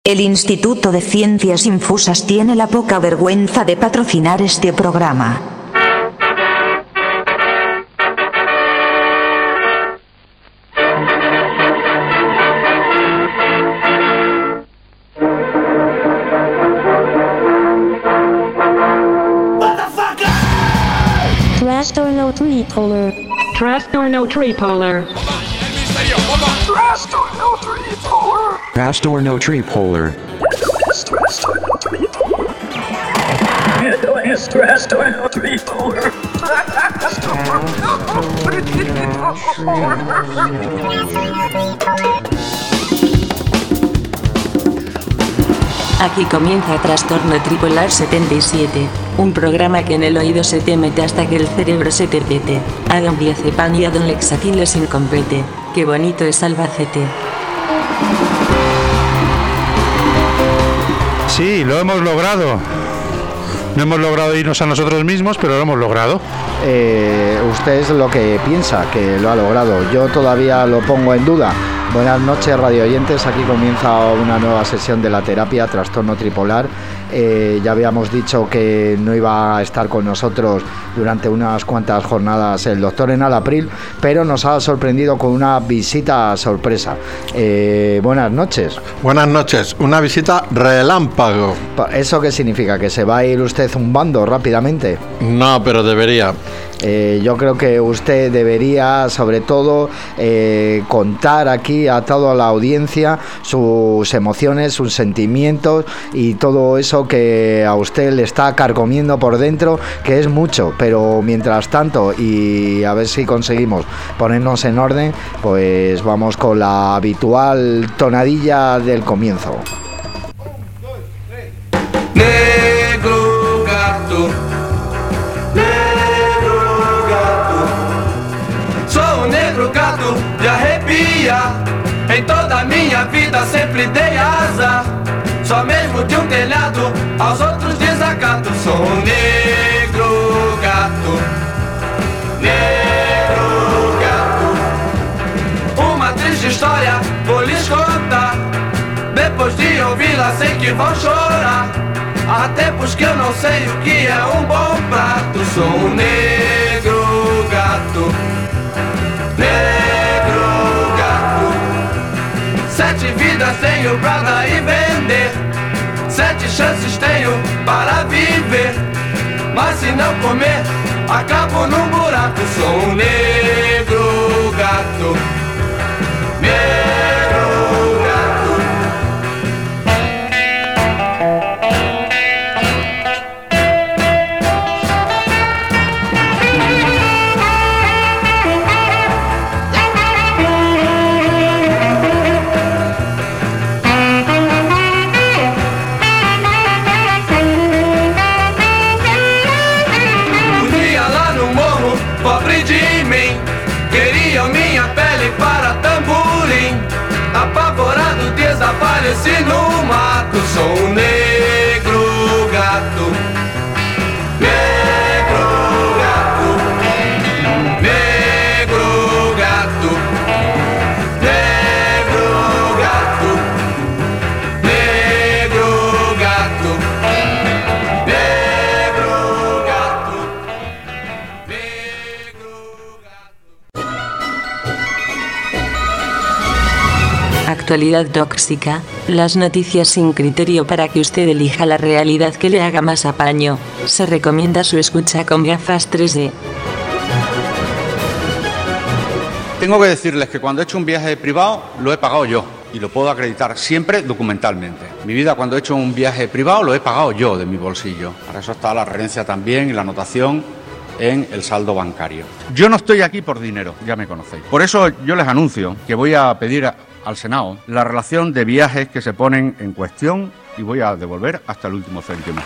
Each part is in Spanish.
El Instituto de Ciencias Infusas tiene la poca vergüenza de patrocinar este programa. Trastorno tripolar. Trastorno tripolar. Trastorno tripolar. Aquí comienza Trastorno Tripolar 77, un programa que en el oído se te mete hasta que el cerebro se te pete. A don Diazepam y a don Lexatin les incompete. Qué bonito es Albacete. Sí, lo hemos logrado. No hemos logrado irnos a nosotros mismos, pero lo hemos logrado. Usted es lo que piensa que lo ha logrado. Yo todavía lo pongo en duda. Buenas noches, radio oyentes. Aquí comienza una nueva sesión de la terapia Trastorno Tripolar. Ya habíamos dicho que no iba a estar con nosotros durante unas cuantas jornadas el doctor Enal April, pero nos ha sorprendido con una visita sorpresa. Buenas noches. Buenas noches. Una visita relámpago. ¿Eso qué significa? ¿Que se va a ir usted zumbando rápidamente? No, pero debería. Yo creo que usted debería, sobre todo, contar aquí a toda la audiencia sus emociones, sus sentimientos y todo eso que a usted le está carcomiendo por dentro, que es mucho, pero mientras tanto, y a ver si conseguimos ponernos en orden, pues vamos con la habitual tonadilla del comienzo. Negro gato, negro gato, sou um negro gato de arrepia. Em toda minha vida sempre dei azar. Só mesmo de telhado aos outros desacato. Sou um negro gato, negro gato. Uma triste história vou lhes contar. Depois de ouvi-la sei que vão chorar. Há tempos que eu não sei o que é um bom prato. Sou um negro gato, negro gato. 7 vidas tenho pra dar e vender. 7 chances tenho para viver. Mas se não comer, acabo num buraco. Sou um negro gato, negro gato. Pobre de mim, queriam minha pele para tamborim. Apavorado desapareci no mato. Sou um negro gato, negro gato, negro gato, negro gato, negro gato, negro gato. Actualidad tóxica, las noticias sin criterio para que usted elija la realidad que le haga más apaño. Se recomienda su escucha con gafas 3D. Tengo que decirles que cuando he hecho un viaje privado lo he pagado yo y lo puedo acreditar siempre documentalmente. Mi vida, cuando he hecho un viaje privado, lo he pagado yo de mi bolsillo. Para eso está la referencia también y la anotación en el saldo bancario. Yo no estoy aquí por dinero, ya me conocéis. Por eso yo les anuncio que voy a pedir al Senado la relación de viajes que se ponen en cuestión y voy a devolver hasta el último céntimo.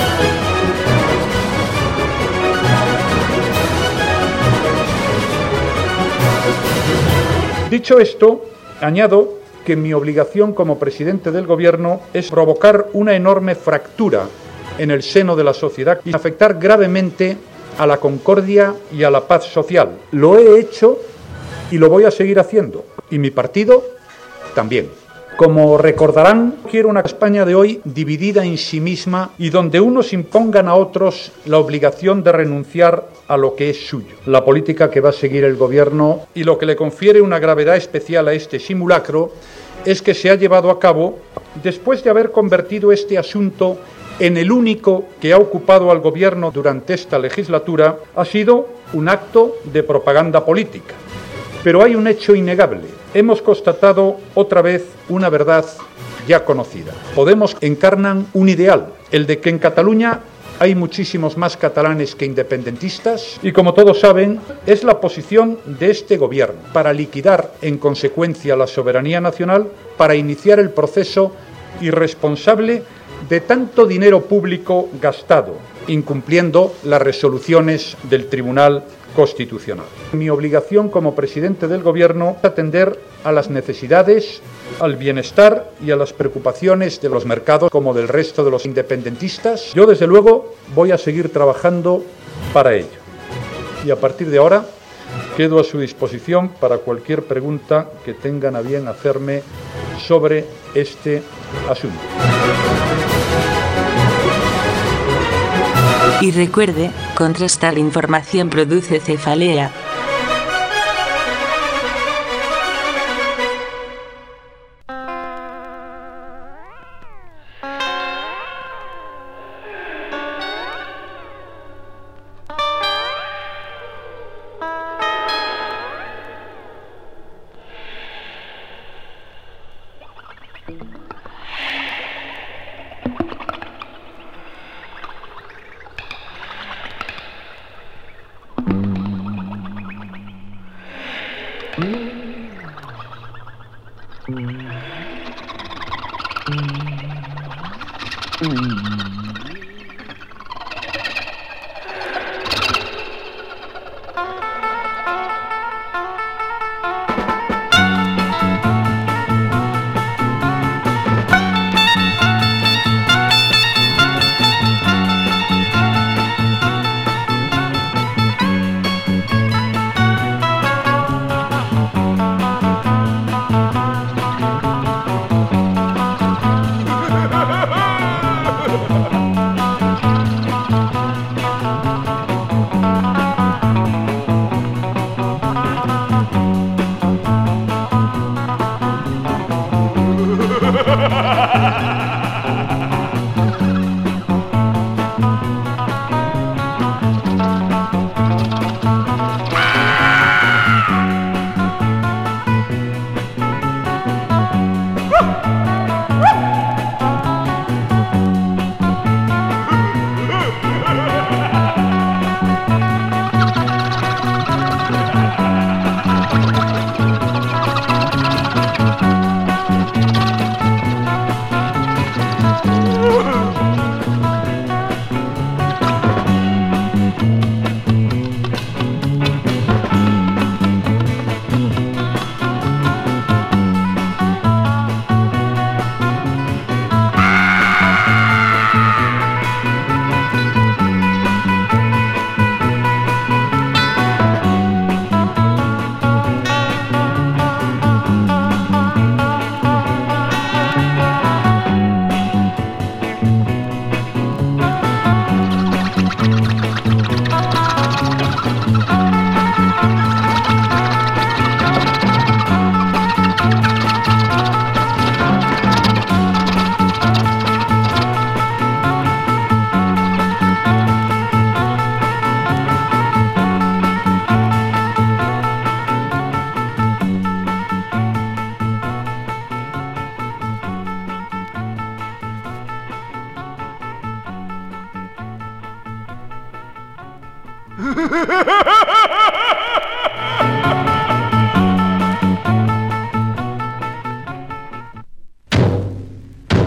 Dicho esto, añado que mi obligación como presidente del Gobierno es provocar una enorme fractura en el seno de la sociedad y afectar gravemente a la concordia y a la paz social. Lo he hecho y lo voy a seguir haciendo. Y mi partido también. Como recordarán, quiero una España de hoy dividida en sí misma y donde unos impongan a otros la obligación de renunciar a lo que es suyo. La política que va a seguir el Gobierno, y lo que le confiere una gravedad especial a este simulacro, es que se ha llevado a cabo después de haber convertido este asunto en el único que ha ocupado al Gobierno durante esta legislatura. Ha sido un acto de propaganda política. Pero hay un hecho innegable. Hemos constatado otra vez una verdad ya conocida. Podemos encarnan un ideal, el de que en Cataluña hay muchísimos más catalanes que independentistas y, como todos saben, es la posición de este Gobierno para liquidar en consecuencia la soberanía nacional, para iniciar el proceso irresponsable de tanto dinero público gastado, incumpliendo las resoluciones del Tribunal Constitucional. Mi obligación como presidente del Gobierno es atender a las necesidades, al bienestar y a las preocupaciones de los mercados como del resto de los independentistas. Yo, desde luego, voy a seguir trabajando para ello. Y a partir de ahora quedo a su disposición para cualquier pregunta que tengan a bien hacerme sobre este asunto. Y recuerde, contrastar información produce cefalea.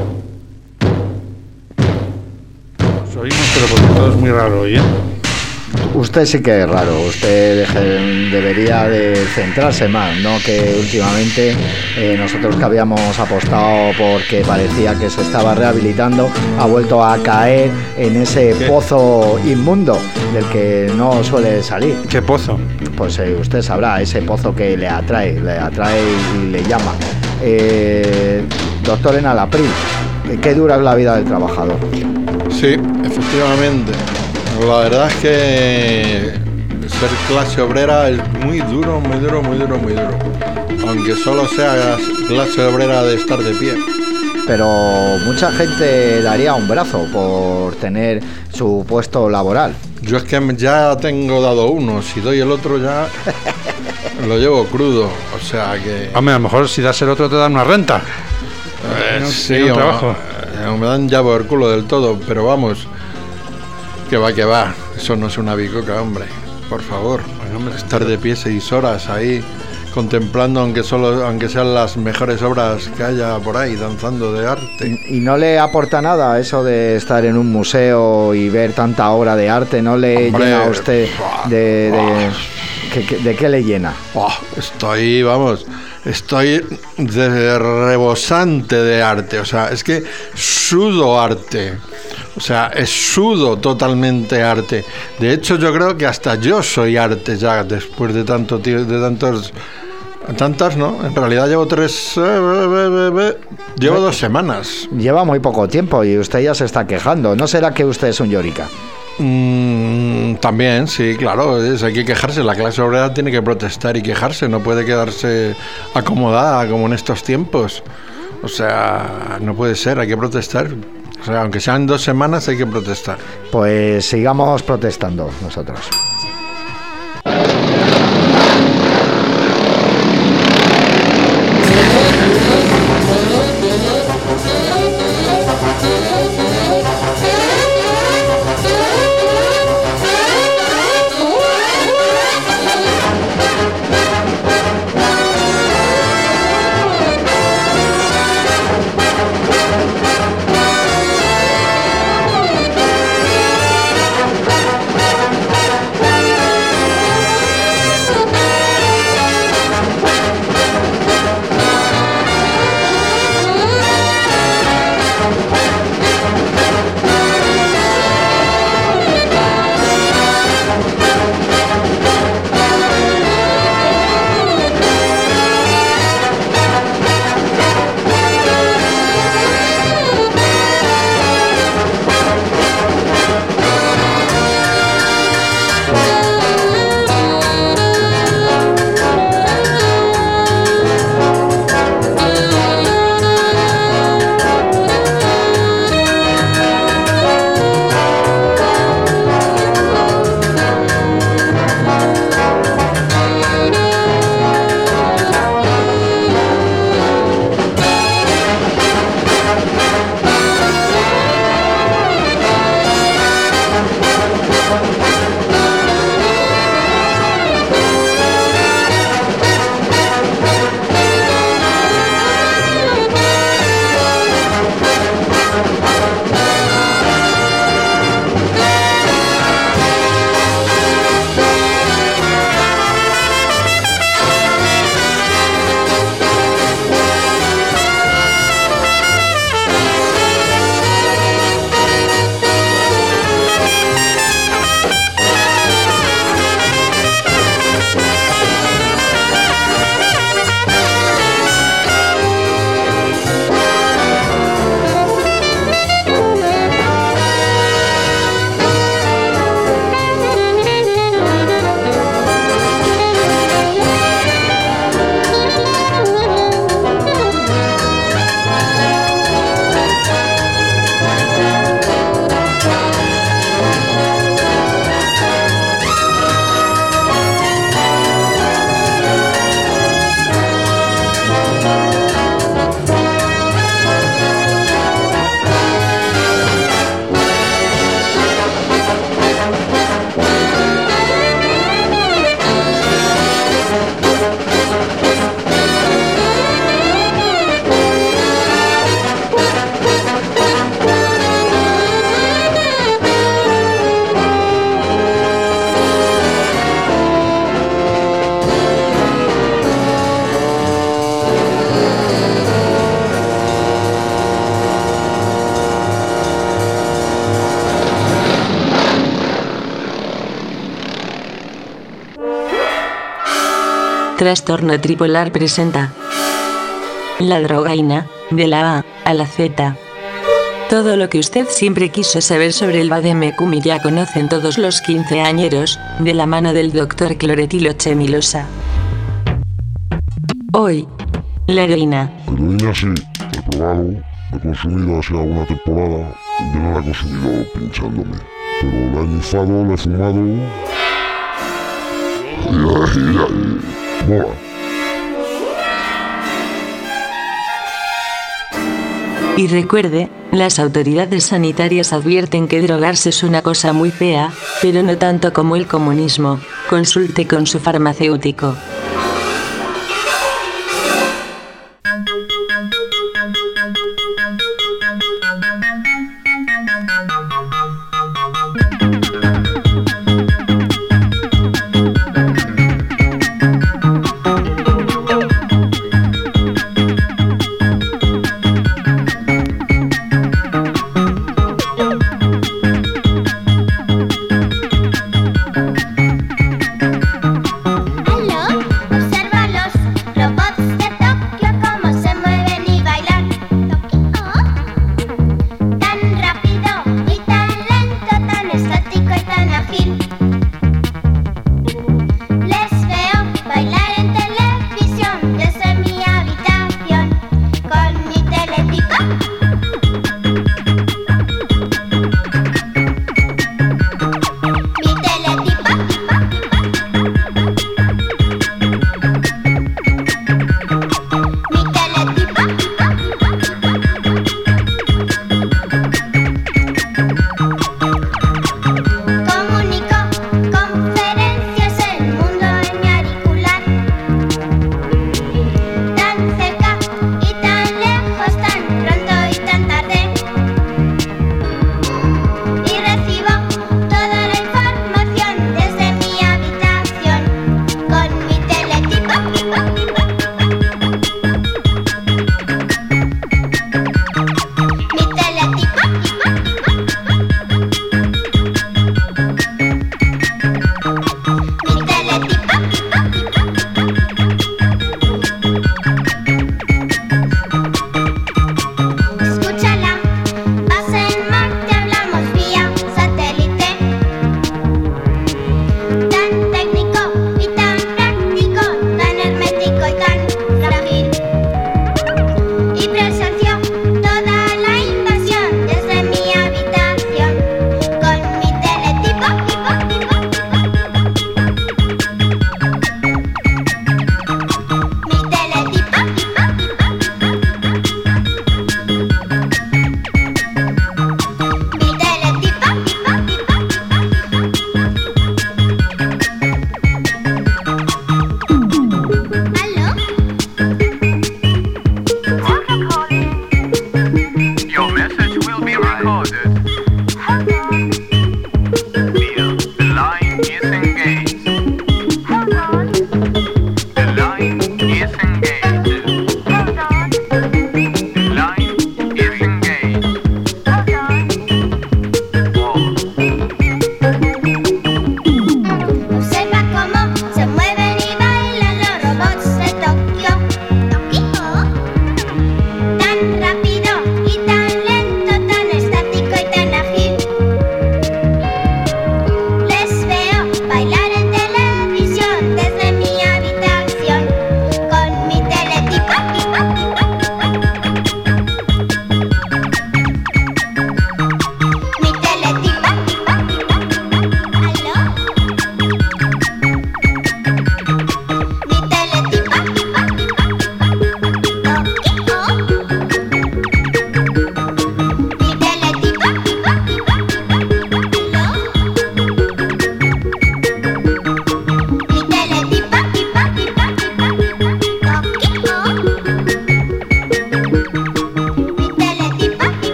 Os oímos, pero porque todo es muy raro hoy, ¿eh? Usted sí que es raro, usted debería de centrarse más, ¿no? Que últimamente nosotros que habíamos apostado porque parecía que se estaba rehabilitando, ha vuelto a caer en ese pozo inmundo del que no suele salir. ¿Qué pozo? Pues usted sabrá, ese pozo que le atrae y le llama. Doctor Enalapril, ¿qué dura es la vida del trabajador? Sí, efectivamente. La verdad es que ser clase obrera es muy duro, muy duro, muy duro, muy duro. Aunque solo seas clase obrera de estar de pie. Pero mucha gente daría un brazo por tener su puesto laboral. Yo es que ya tengo dado uno, si doy el otro ya lo llevo crudo, o sea que... Hombre, a lo mejor si das el otro te dan una renta. Sí, un trabajo. Me dan ya por el culo del todo, pero vamos, que va, eso no es una bicoca, hombre, por favor. Estar de pie 6 horas ahí contemplando, aunque sean las mejores obras que haya por ahí, danzando de arte. ¿Y no le aporta nada eso de estar en un museo y ver tanta obra de arte? ¿No le llena a usted de qué le llena? Estoy rebosante de arte, o sea, es que sudo arte. O sea, sudo totalmente arte. De hecho, yo creo que hasta yo soy arte ya, después de tantas, ¿no? En realidad llevo 2 semanas. Lleva muy poco tiempo y usted ya se está quejando. ¿No será que usted es un llorica? También, sí, claro, hay que quejarse. La clase obrera tiene que protestar y quejarse, no puede quedarse acomodada como en estos tiempos. O sea, no puede ser, hay que protestar. O sea, aunque sean 2 semanas, hay que protestar. Pues sigamos protestando nosotros. Trastorno Tripolar presenta la drogaína, de la A a la Z. Todo lo que usted siempre quiso saber sobre el vademecum y ya conocen todos los quinceañeros, de la mano del Dr. Cloretilo Chemilosa. Hoy, la heroína. Heroína sí, he probado, he consumido hace alguna temporada, yo no la he consumido pinchándome, pero la he nifado, la he fumado y mola. Y recuerde, las autoridades sanitarias advierten que drogarse es una cosa muy fea, pero no tanto como el comunismo. Consulte con su farmacéutico.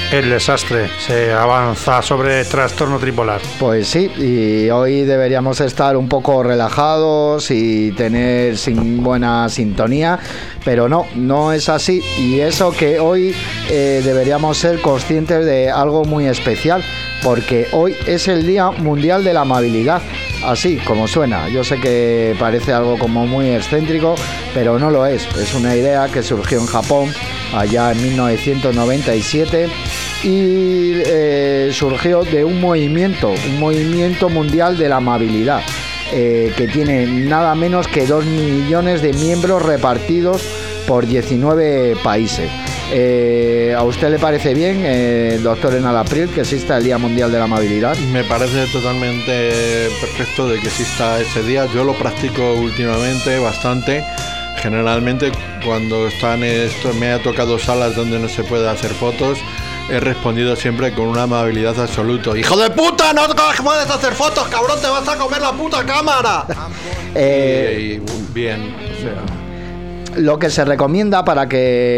el desastre. Se avanza sobre trastorno tripolar. Pues sí, y hoy deberíamos estar un poco relajados y tener buena sintonía, pero no es así. Y eso que hoy deberíamos ser conscientes de algo muy especial, porque hoy es el Día Mundial de la Amabilidad. Así como suena. Yo sé que parece algo como muy excéntrico, pero no lo es. Es una idea que surgió en Japón allá en 1997 y surgió de un movimiento mundial de la amabilidad, que tiene nada menos que 2 millones de miembros repartidos por 19 países. ¿A usted le parece bien, doctor Enal April, que exista el Día Mundial de la Amabilidad? Me parece totalmente perfecto de que exista ese día. Yo lo practico últimamente bastante. Generalmente cuando me ha tocado salas donde no se puede hacer fotos, he respondido siempre con una amabilidad absoluta. ¡Hijo de puta! ¡No puedes hacer fotos, cabrón! ¡Te vas a comer la puta cámara! Y bien, o sea... Lo que se recomienda para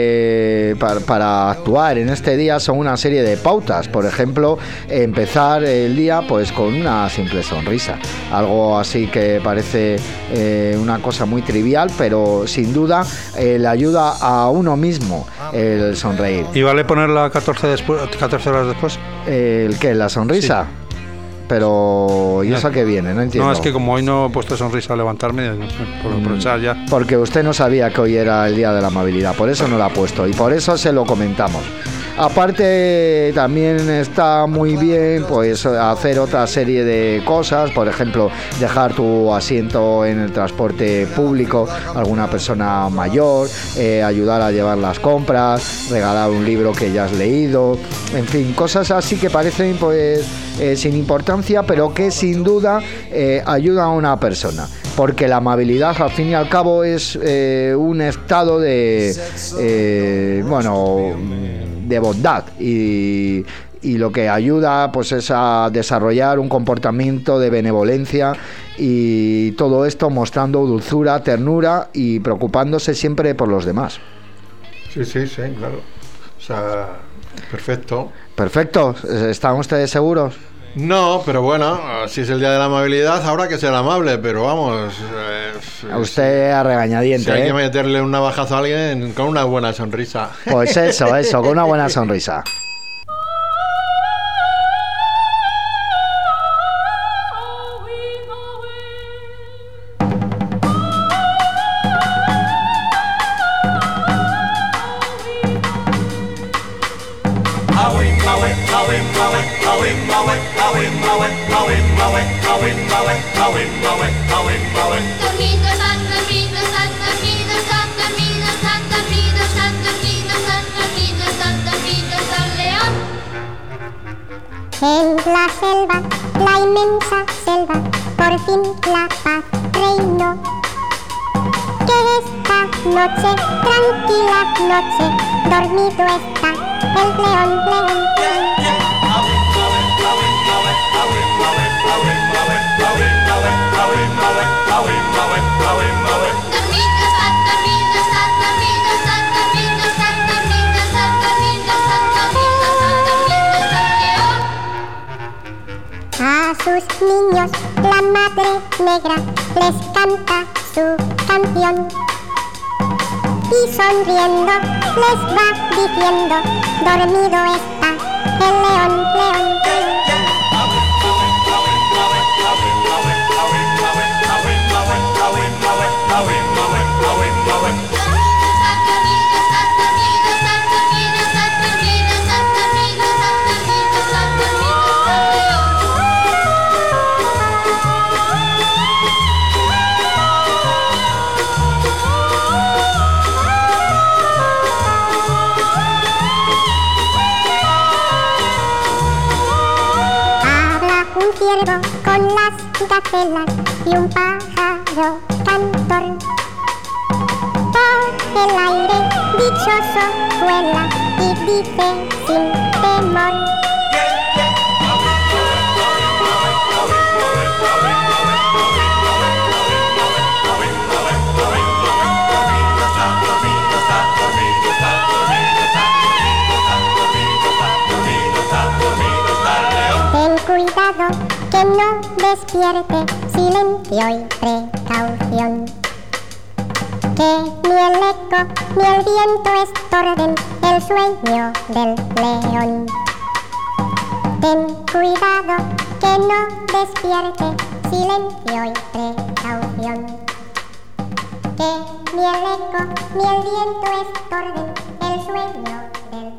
actuar en este día son una serie de pautas. Por ejemplo, empezar el día pues con una simple sonrisa. Algo así que parece una cosa muy trivial, pero sin duda le ayuda a uno mismo el sonreír. ¿Y vale ponerla 14 horas después? ¿El qué? ¿La sonrisa? Sí. Pero ¿y eso a qué viene? No entiendo. No, es que como hoy no he puesto sonrisa al levantarme, por aprovechar ya. Porque usted no sabía que hoy era el Día de la Amabilidad, por eso no lo ha puesto y por eso se lo comentamos. Aparte también está muy bien pues hacer otra serie de cosas, por ejemplo dejar tu asiento en el transporte público a alguna persona mayor, ayudar a llevar las compras, regalar un libro que ya has leído, en fin, cosas así que parecen pues sin importancia, pero que sin duda ayuda a una persona, porque la amabilidad al fin y al cabo es un estado de bondad y lo que ayuda pues es a desarrollar un comportamiento de benevolencia, y todo esto mostrando dulzura, ternura y preocupándose siempre por los demás. Sí, claro. O sea, perfecto. Perfecto, ¿están ustedes seguros? No, pero bueno, si es el Día de la Amabilidad, habrá que ser amable, pero vamos... a usted a regañadiente, si hay que meterle un navajazo a alguien, con una buena sonrisa. Pues eso, con una buena sonrisa. En la selva, la inmensa selva, por fin la paz reinó. Que esta noche, tranquila noche, dormido está el león. A sus niños la madre negra les canta su canción y sonriendo les va diciendo, dormido está el león. Ciervo con las gacelas y un pájaro cantor. Por el aire dichoso vuela y dice sin temor. no despierte, silencio y precaución. Que ni el eco ni el viento estorben el sueño del león. Ten cuidado que no despierte, silencio y precaución. Que ni el eco ni el viento estorben el sueño del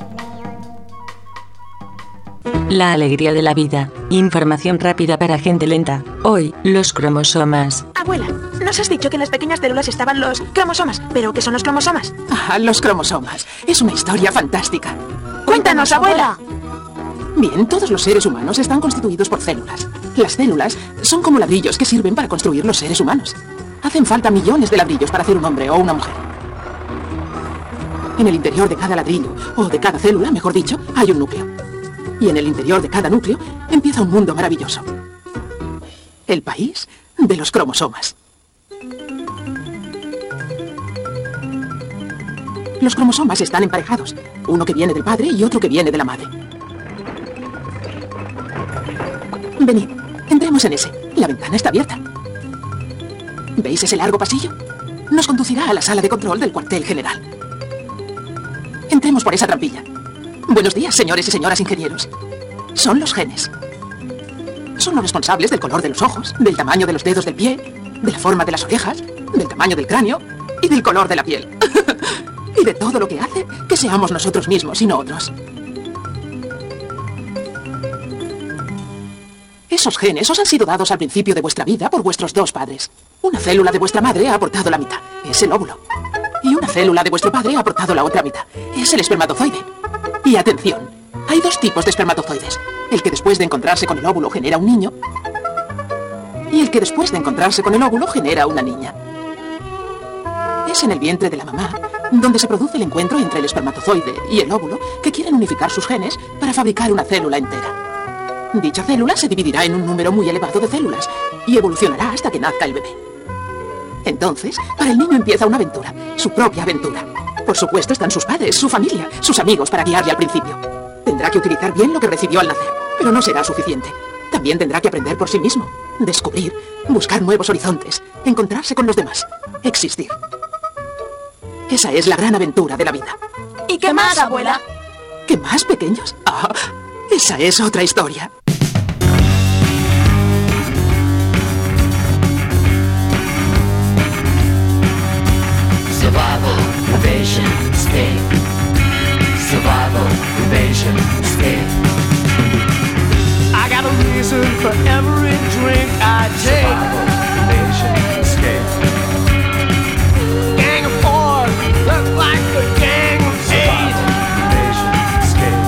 león. La alegría de la vida. Información rápida para gente lenta. Hoy, los cromosomas. Abuela, nos has dicho que en las pequeñas células estaban los cromosomas. ¿Pero qué son los cromosomas? Los cromosomas. Es una historia fantástica. ¡Cuéntanos, abuela! Bien, todos los seres humanos están constituidos por células. Las células son como ladrillos que sirven para construir los seres humanos. Hacen falta millones de ladrillos para hacer un hombre o una mujer. En el interior de cada ladrillo, o de cada célula, mejor dicho, hay un núcleo. Y en el interior de cada núcleo empieza un mundo maravilloso. El país de los cromosomas. Los cromosomas están emparejados. Uno que viene del padre y otro que viene de la madre. Venid, entremos en ese. La ventana está abierta. ¿Veis ese largo pasillo? Nos conducirá a la sala de control del cuartel general. Entremos por esa trampilla. Buenos días, señores y señoras ingenieros. Son los genes. Son los responsables del color de los ojos, del tamaño de los dedos del pie, de la forma de las orejas, del tamaño del cráneo y del color de la piel. Y de todo lo que hace que seamos nosotros mismos y no otros. Esos genes os han sido dados al principio de vuestra vida por vuestros dos padres. Una célula de vuestra madre ha aportado la mitad, es el óvulo. Y una célula de vuestro padre ha aportado la otra mitad, es el espermatozoide. Y atención, hay dos tipos de espermatozoides. El que después de encontrarse con el óvulo genera un niño. Y el que después de encontrarse con el óvulo genera una niña. Es en el vientre de la mamá donde se produce el encuentro entre el espermatozoide y el óvulo que quieren unificar sus genes para fabricar una célula entera. Dicha célula se dividirá en un número muy elevado de células y evolucionará hasta que nazca el bebé. Entonces, para el niño empieza una aventura, su propia aventura. Por supuesto están sus padres, su familia, sus amigos para guiarle al principio. Tendrá que utilizar bien lo que recibió al nacer, pero no será suficiente. También tendrá que aprender por sí mismo, descubrir, buscar nuevos horizontes, encontrarse con los demás, existir. Esa es la gran aventura de la vida. ¿Y qué más, abuela? ¿Qué más, pequeños? Esa es otra historia. Survival, evasion, escape. Survival, evasion, escape. I got a reason for every drink I take. Survival, evasion, escape. Gang of four, look like the gang of eight. Survival, evasion, escape.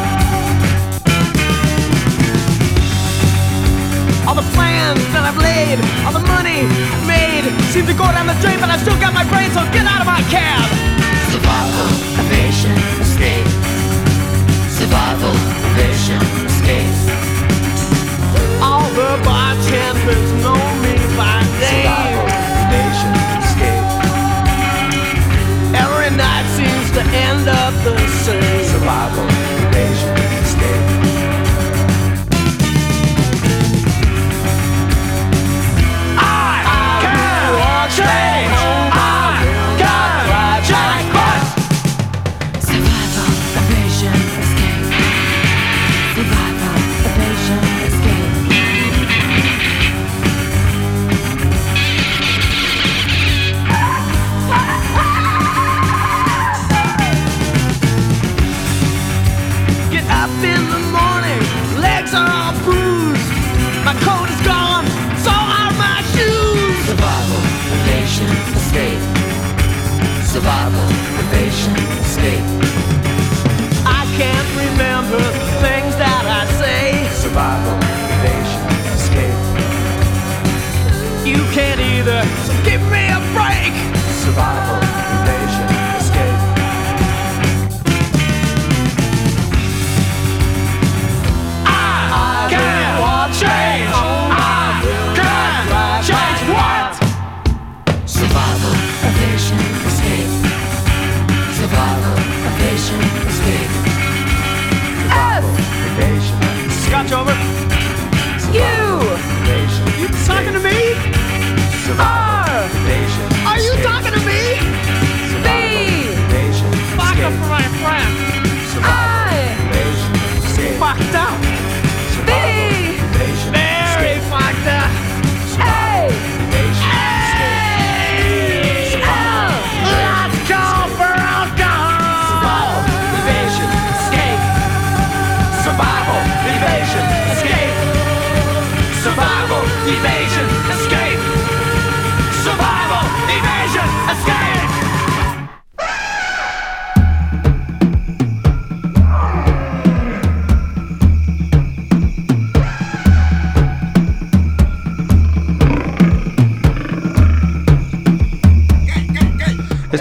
All the plans that I've laid, all the money I've made seem to go down the drain, but I still got my brain, so get out of my cab. Survival, evasion, escape. Survival, evasion, escape. All the bartenders know me by name. Survival, evasion, escape. Every night seems to end up the same. Survival, evasion, escape. Survival, evasion, escape. I can't remember things that I say. Survival, evasion, escape. You can't either, so give me a break. Survival, evasion, escape. I can't change. I can't change what? Survival, evasion, escape. Survival,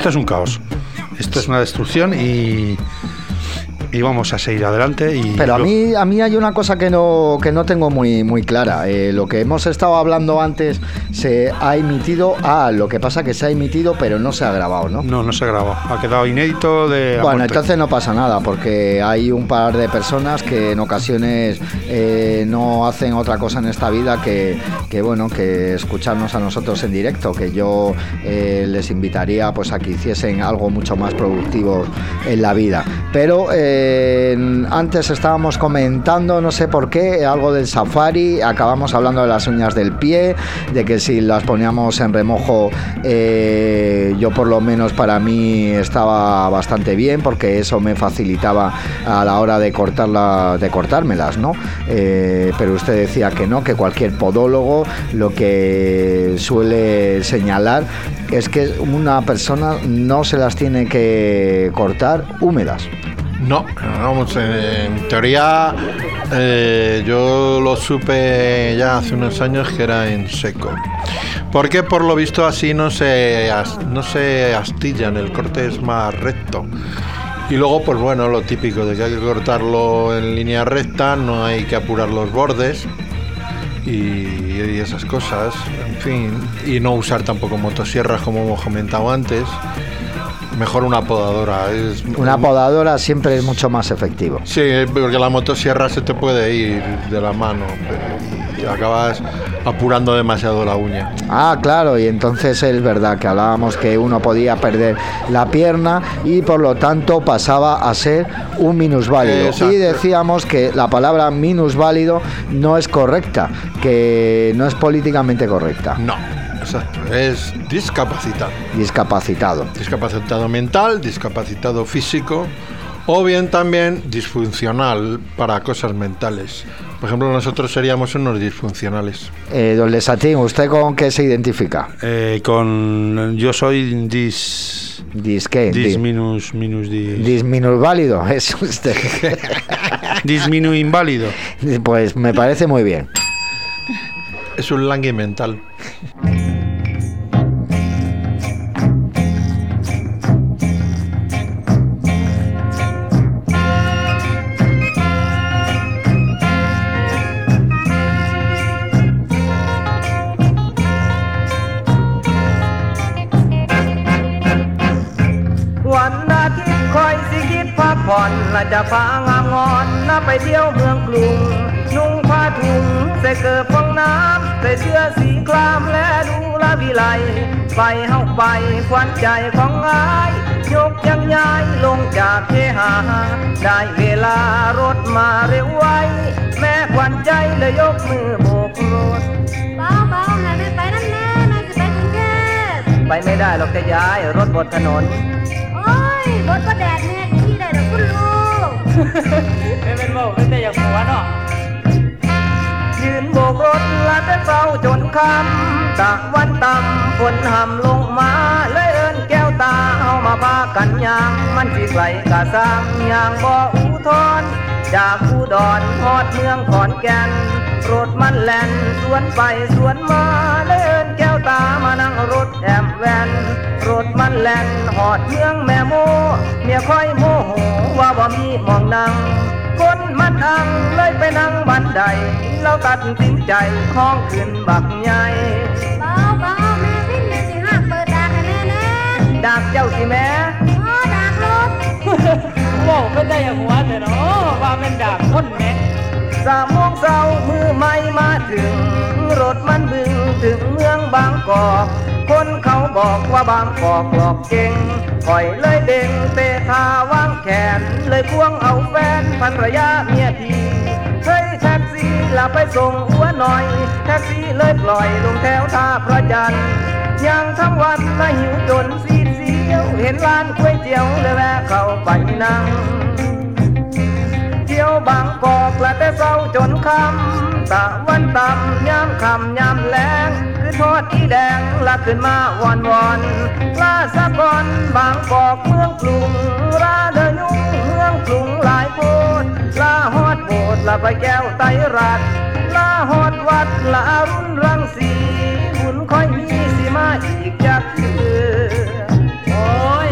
Esto es un caos. Esto es una destrucción y vamos a seguir adelante. Pero a mí hay una cosa que no tengo muy clara. Lo que hemos estado hablando antes se ha emitido. Lo que pasa que se ha emitido, pero no se ha grabado, ¿no? No se ha grabado. Ha quedado inédito de. Bueno, entonces no pasa nada, porque hay un par de personas que en ocasiones no hacen otra cosa en esta vida que escucharnos a nosotros en directo. Que yo les invitaría pues a que hiciesen algo mucho más productivo en la vida. Pero antes estábamos comentando, no sé por qué, algo del safari, acabamos hablando de las uñas del pie, de que si las poníamos en remojo, yo por lo menos para mí estaba bastante bien, porque eso me facilitaba a la hora de cortármelas, ¿no? Pero usted decía que no, que cualquier podólogo lo que suele señalar es que una persona no se las tiene que cortar húmedas. No, vamos, en teoría yo lo supe ya hace unos años que era en seco. Porque por lo visto así no se astillan, el corte es más recto. Y luego, pues bueno, lo típico de que hay que cortarlo en línea recta, no hay que apurar los bordes y esas cosas, en fin. Y no usar tampoco motosierras como hemos comentado antes. Mejor una podadora. Una podadora siempre es mucho más efectivo. Sí, porque la motosierra se te puede ir de la mano y acabas apurando demasiado la uña. Claro, y entonces es verdad que hablábamos que uno podía perder la pierna y por lo tanto pasaba a ser un minusválido. Exacto. Y decíamos que la palabra minusválido no es correcta, que no es políticamente correcta. No. Exacto, es discapacitado. Discapacitado mental, discapacitado físico o bien también disfuncional para cosas mentales. Por ejemplo, nosotros seríamos unos disfuncionales. Don Lesatín, ¿usted con qué se identifica? Yo soy ¿qué? Disminusválido, es usted. Disminuinválido. Pues me parece muy bien. Es un langui mental. ผ่อนและจะพางามงอนนับไปเที่ยวเมืองกรุงนุ่งผ้าถุงใส่เกิบฟองน้ำใส่เสื้อสีครามและดูละวิไลไปเฮาไปขวัญใจของอ้ายยกยังย้ายลงจากเคหาได้เวลารถมาเร็วไวแม่ขวัญใจเลยยกมือโบกรถเบาๆให้ไม่ไปนั่นแน่นายจะไปกรุงเทพไปไม่ได้หรอกจะย้ายรถบนถนนโอ้ยรถก็แดดเนี่ยที่ได้ดอกคุณลูกเป็นโบกแต่อย่างหัวเนาะยืนโบกรถละแต่เฝ้าจนค่ำตะวันต่ำฝนห่ำลงมาเลยเอิ้นแก้วตาเอามาพากันยางมันสิไกลกะสร้างยางบ่อุทธรจากอุดรฮอดเมืองขอนแก่นรถมันแล่นสวนไปสวนมาเลยเอิ้นแก้วตามานั่งรถแอมแวนรถมันแล่นฮอดเมืองแม่โมเมียค่อยโมโหว่าบ่มีหม้องนั่งคนมันอังเลยไปนั่งบันไดเราตัดสินใจห้องขึ้นบักใหญ่เบาๆแม่พิมพ์สิห้ามเปิดดากให้แม่แน่ดากเจ้าสิแม่ดากรถว้าวเป็นได้อย่างหัวแต่เนาะว่าเป็นดากคนแม่3 โมงเช้ามือไม่มาถึงรถมันบึงถึงเมืองบางกอกคนเขาบอกว่าบางกอกหลอกเก่งปล่อยเลยเด้งเตะขาวางแขนเลยควงเอาแฟนภรรยาเมียทีเฮ้ยแท็กซี่ละไปส่งหัวหน่อยแท็กซี่เลยปล่อยลงแถวท่าพระจันทร์ยังทั้งวันละหิวจนซีดเสียวเห็นร้านก๋วยเตี๋ยวเลยแวะเข้าไปนั่งเที่ยวบางกอกละแต่เช้าจนค่ำตะวันต่ำยามค่ำยามแลงคือทอดอีแดงละขึ้นมาวอนลาสะก่อนบางกอกเมืองกรุงราเดยุ่งเมืองกรุงหลายโพดลาฮอดโบสถ์ละไปแก้วไตรรัตน์ลาฮอดวัดละอรุณรังสีบุญค่อยมีสิมาอีกจักคือโอ้ย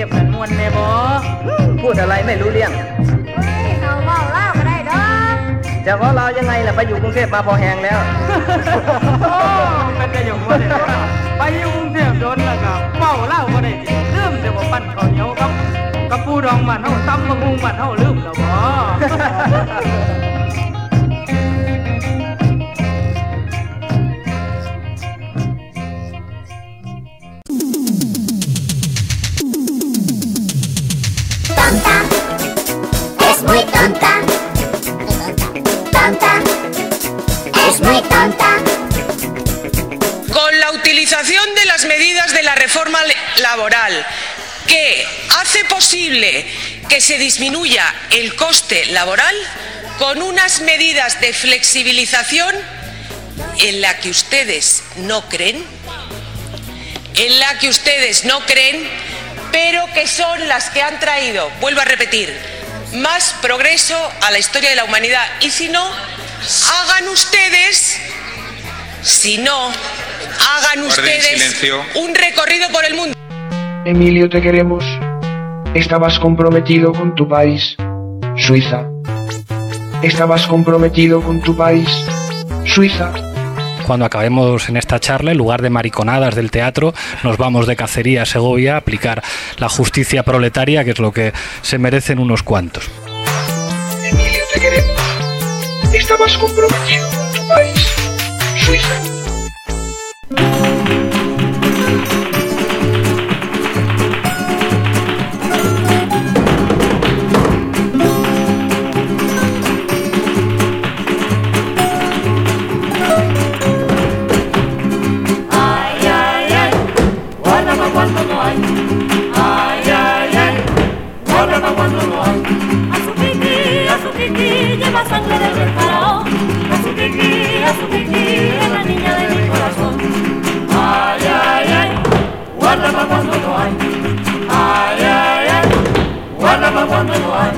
บกันนวลแน่บ่พูดอะไรไม่รู้เรื่องเราเว้าเล่าก็ได้ดอกจะเว้าเล่ายังไงล่ะไปอยู่กรุงเทพมาพอแห้งแล้วมันจะอยู่บ่ได้ไปอยู่กรุงเทพโดนแล้วก็เว้าเล่าบ่ได้ลืมแต่ว่าปั้นข้าวเหนียวกับปูดองบ้านเฮาตำบักหุ่งบ้านเฮาลืมแล้วบ่ Es muy tonta. Tonta. Es muy tonta. Con la utilización de las medidas de la reforma laboral que hace posible que se disminuya el coste laboral con unas medidas de flexibilización en la que ustedes no creen, pero que son las que han traído, vuelvo a repetir, más progreso a la historia de la humanidad. Y si no, hagan ustedes un recorrido por el mundo. Emilio, te queremos. Estabas comprometido con tu país, Suiza. Estabas comprometido con tu país, Suiza. Cuando acabemos en esta charla, en lugar de mariconadas del teatro, nos vamos de cacería a Segovia a aplicar la justicia proletaria, que es lo que se merecen unos cuantos. Emilio, te queremos. Estabas comprometido con tu país, Suiza. Lleva sangre del faraón, a su piqui, es la niña de mi corazón. Ay, ay, ay, guarda pa' cuando no hay. Ay, ay, ay, guarda pa' cuando no hay.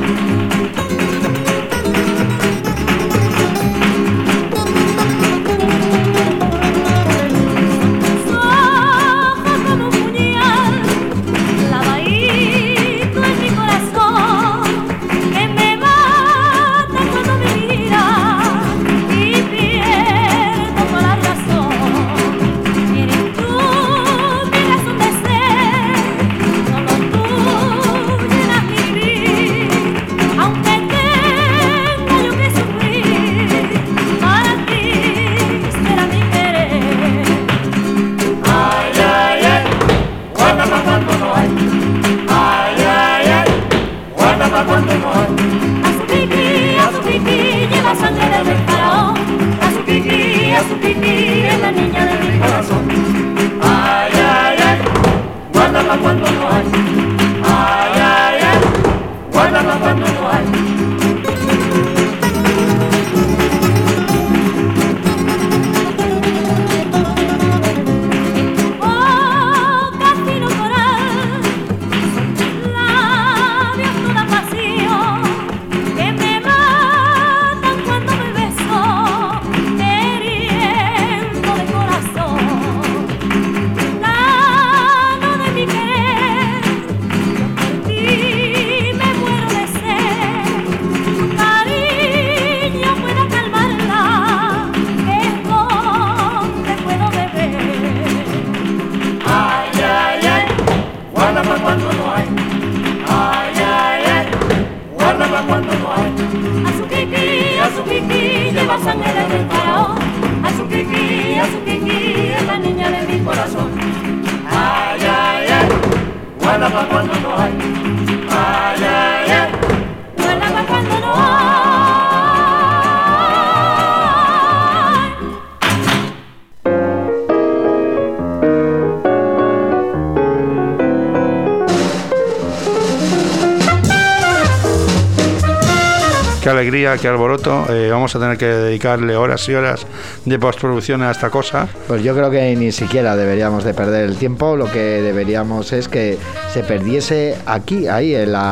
Qué alegría, qué alboroto. Vamos a tener que dedicarle horas y horas de postproducción a esta cosa. Pues yo creo que ni siquiera deberíamos de perder el tiempo. Lo que deberíamos es que se perdiese aquí, ahí, en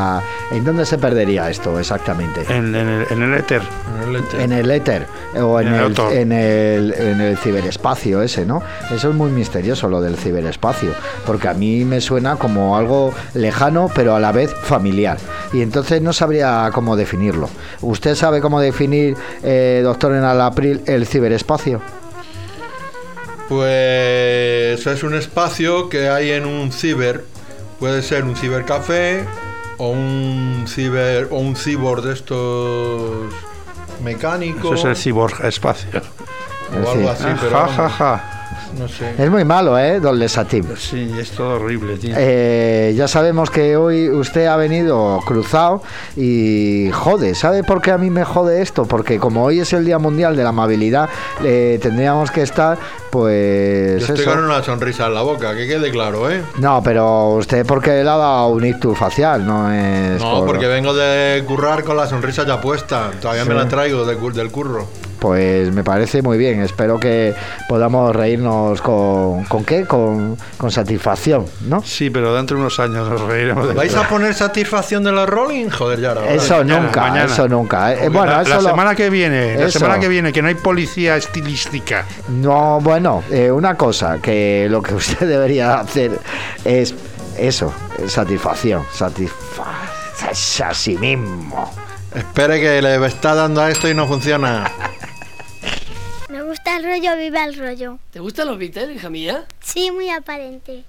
¿En dónde se perdería esto exactamente? En el éter. En el éter o en en el ciberespacio ese, ¿no? Eso es muy misterioso, lo del ciberespacio, porque a mí me suena como algo lejano, pero a la vez familiar. Y entonces no sabría cómo definirlo. ¿Usted sabe cómo definir, doctor Enalapril, el ciberespacio? Pues es un espacio que hay en un ciber. Puede ser un cibercafé o un cyborg de estos mecánicos. Eso es el cyborg espacio. O algo así, pero ja. no sé. Es muy malo, don Lesatim. Sí, es todo horrible, tío. Ya sabemos que hoy usted ha venido cruzado y jode. ¿Sabe por qué a mí me jode esto? Porque como hoy es el Día Mundial de la Amabilidad, tendríamos que estar, pues... Yo estoy eso. con una sonrisa en la boca, que quede claro, ¿eh? No, pero usted porque le ha dado un ictus facial, no es... No, porque vengo de currar con la sonrisa ya puesta. Todavía me la traigo del curro. Pues me parece muy bien. Espero que podamos reírnos ¿con qué? Con satisfacción, ¿no? Sí, pero dentro de unos años nos reiremos. ¿Vais a poner satisfacción de los Rolling? Joder, ya ahora. Eso nunca. Bueno, la semana que viene, que no hay policía estilística. No, bueno, una cosa, que lo que usted debería hacer es eso, satisfacción, satisfacerse a sí mismo. Espere que le está dando a esto y no funciona. Me gusta el rollo, viva el rollo. ¿Te gustan los Beatles, hija mía? Sí, muy aparente.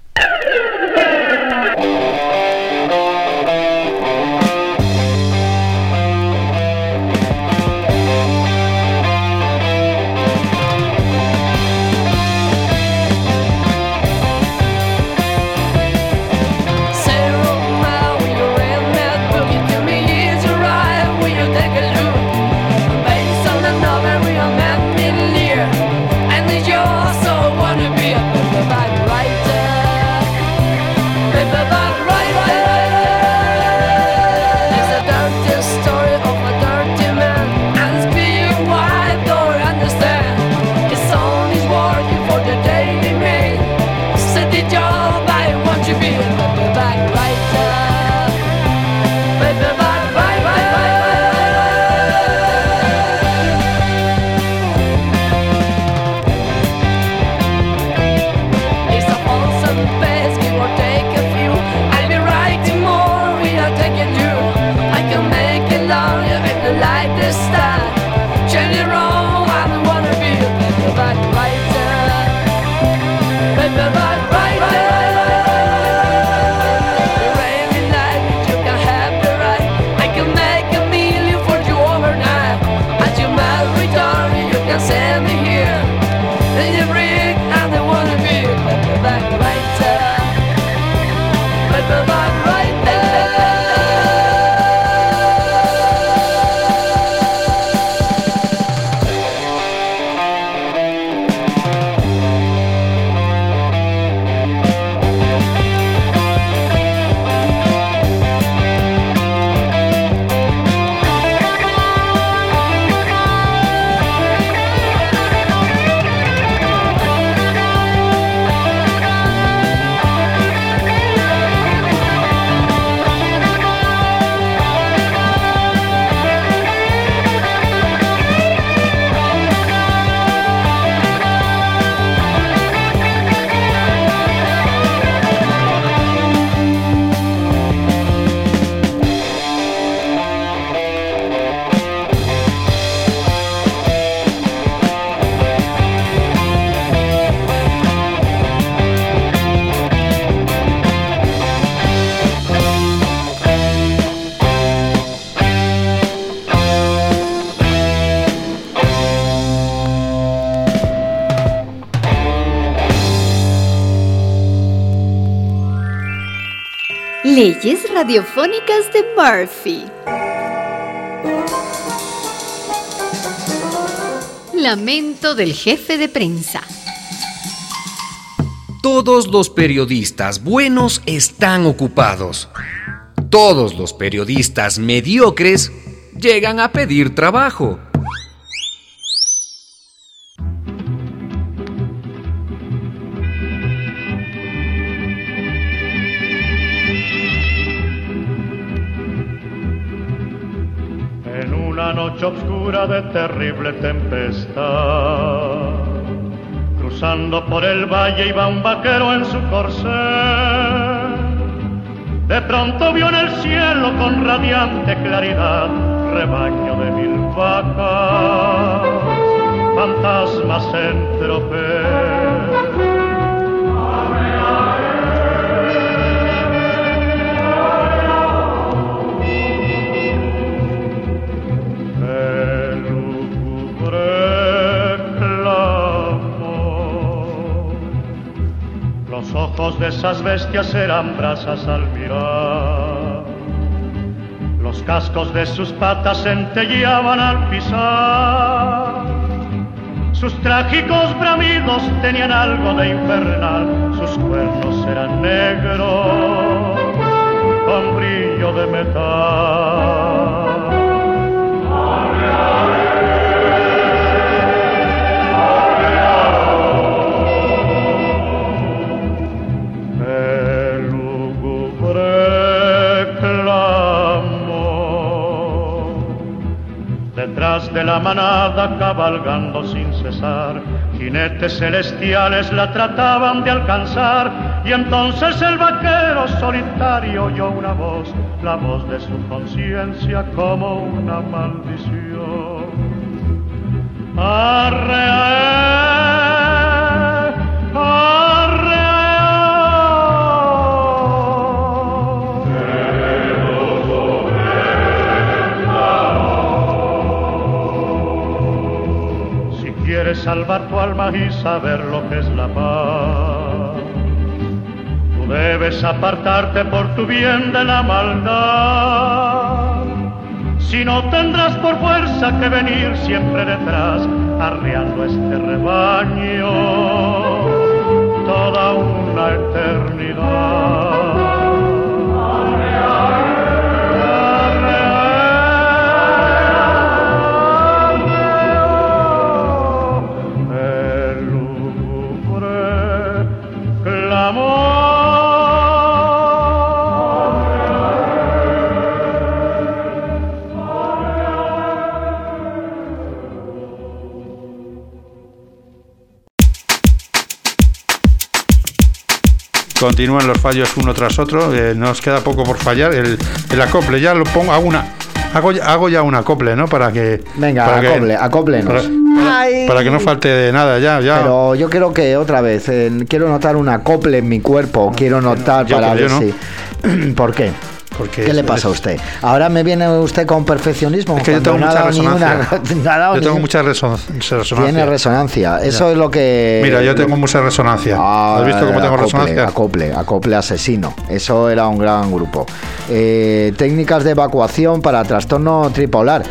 Leyes radiofónicas de Murphy. Lamento del jefe de prensa. Todos los periodistas buenos están ocupados. Todos los periodistas mediocres llegan a pedir trabajo. una noche oscura de terrible tempestad. Cruzando por el valle iba un vaquero en su corsé. De pronto vio en el cielo con radiante claridad rebaño de 1000 vacas, fantasmas en tropel. Los ojos de esas bestias eran brasas al mirar. Los cascos de sus patas centelleaban al pisar. Sus trágicos bramidos tenían algo de infernal. Sus cuernos eran negros con brillo de metal. Detrás de la manada cabalgando sin cesar, jinetes celestiales la trataban de alcanzar, y entonces el vaquero solitario oyó una voz, la voz de su conciencia como una maldición. Arre, salvar tu alma y saber lo que es la paz. Tú debes apartarte por tu bien de la maldad. Si no, tendrás por fuerza que venir siempre detrás, arreando este rebaño toda una eternidad. Continúan los fallos uno tras otro, nos queda poco por fallar. El acople, ya lo pongo, hago ya un acople, ¿no? Para que... Venga, acóplenos. Para que no falte nada, ya. Pero yo creo que otra vez, quiero notar un acople en mi cuerpo, quiero notar para ver si... ¿Por qué? ¿Qué le pasa a usted? Ahora me viene usted con perfeccionismo. Es que yo tengo mucha resonancia. Yo tengo mucha resonancia. Tiene resonancia. Eso es lo que... Mira, yo tengo mucha resonancia. ¿Has visto cómo tengo resonancia? Acople asesino. Eso era un gran grupo. Técnicas de evacuación para trastorno tripolar.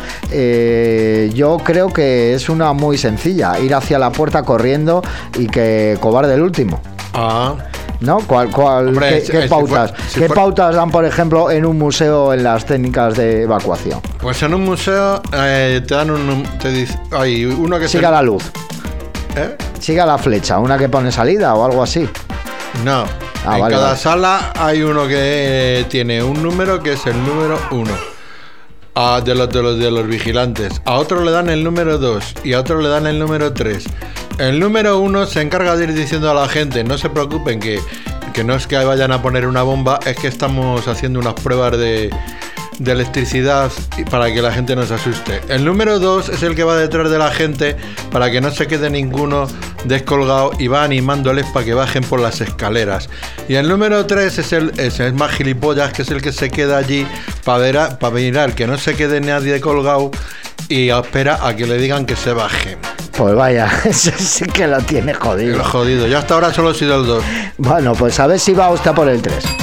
Yo creo que es una muy sencilla. Ir hacia la puerta corriendo y que cobarde el último. ¿No? Hombre, ¿Qué pautas? ¿Qué pautas dan, por ejemplo, en un museo en las técnicas de evacuación? Pues en un museo te dan hay uno que siga la luz. Siga la flecha, una que pone salida o algo así. No. En cada sala hay uno que tiene un número que es el número 1. De los vigilantes. A otro le dan el número 2 y a otro le dan el número 3. El número 1 se encarga de ir diciendo a la gente: no se preocupen, que no es que vayan a poner una bomba, es que estamos haciendo unas pruebas de electricidad para que la gente no se asuste. El número 2 es el que va detrás de la gente para que no se quede ninguno descolgado y va animándoles para que bajen por las escaleras. Y el número 3 es más gilipollas, que es el que se queda allí para mirar que no se quede nadie colgado y espera a que le digan que se bajen. Pues vaya, ese sí que lo tiene jodido. Lo jodido, yo hasta ahora solo he sido el 2. Bueno, pues a ver si va usted por el 3.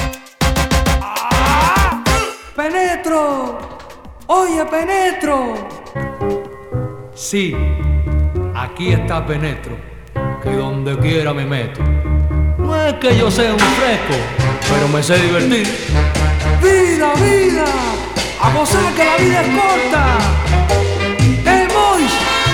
¡Penetro! ¡Oye, Penetro! Sí, aquí está Penetro, que donde quiera me meto. No es que yo sea un fresco, pero me sé divertir. ¡Vida, vida! ¡A gozar que la vida es corta! ¡El Mois!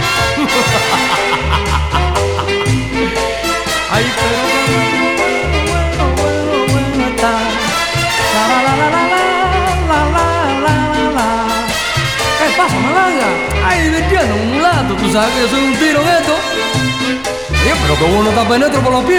¡Ay, pero bueno está! ¡La, la, la, la, la, la, la, la, la! ¿Qué pasa, Malanga? bueno, mulato, tú sabes que yo soy un tiro en esto. Oye, pero qué bueno está Penetro por los pies.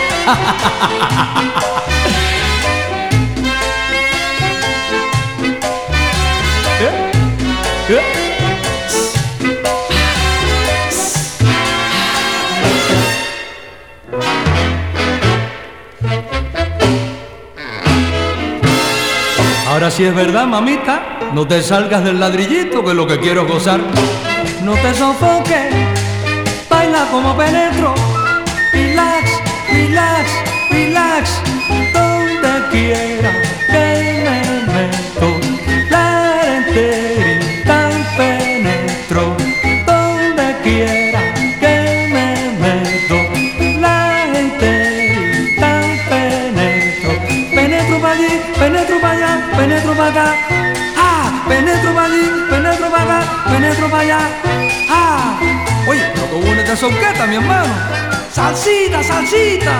Ahora sí es verdad, mamita, no te salgas del ladrillito, que es lo que quiero gozar. No te sofoques, baila como Penetro. Relax, relax, relax, donde quiera que me meto. La enterita Penetro, donde quiera que me meto. La enterita Penetro. Penetro para allí, penetro para allá, penetro para acá. Ah, penetro para allí, penetro para acá, penetro para allá. Ah, oye, pero qué buena esta soqueta, mi hermano. Salsita, salsita.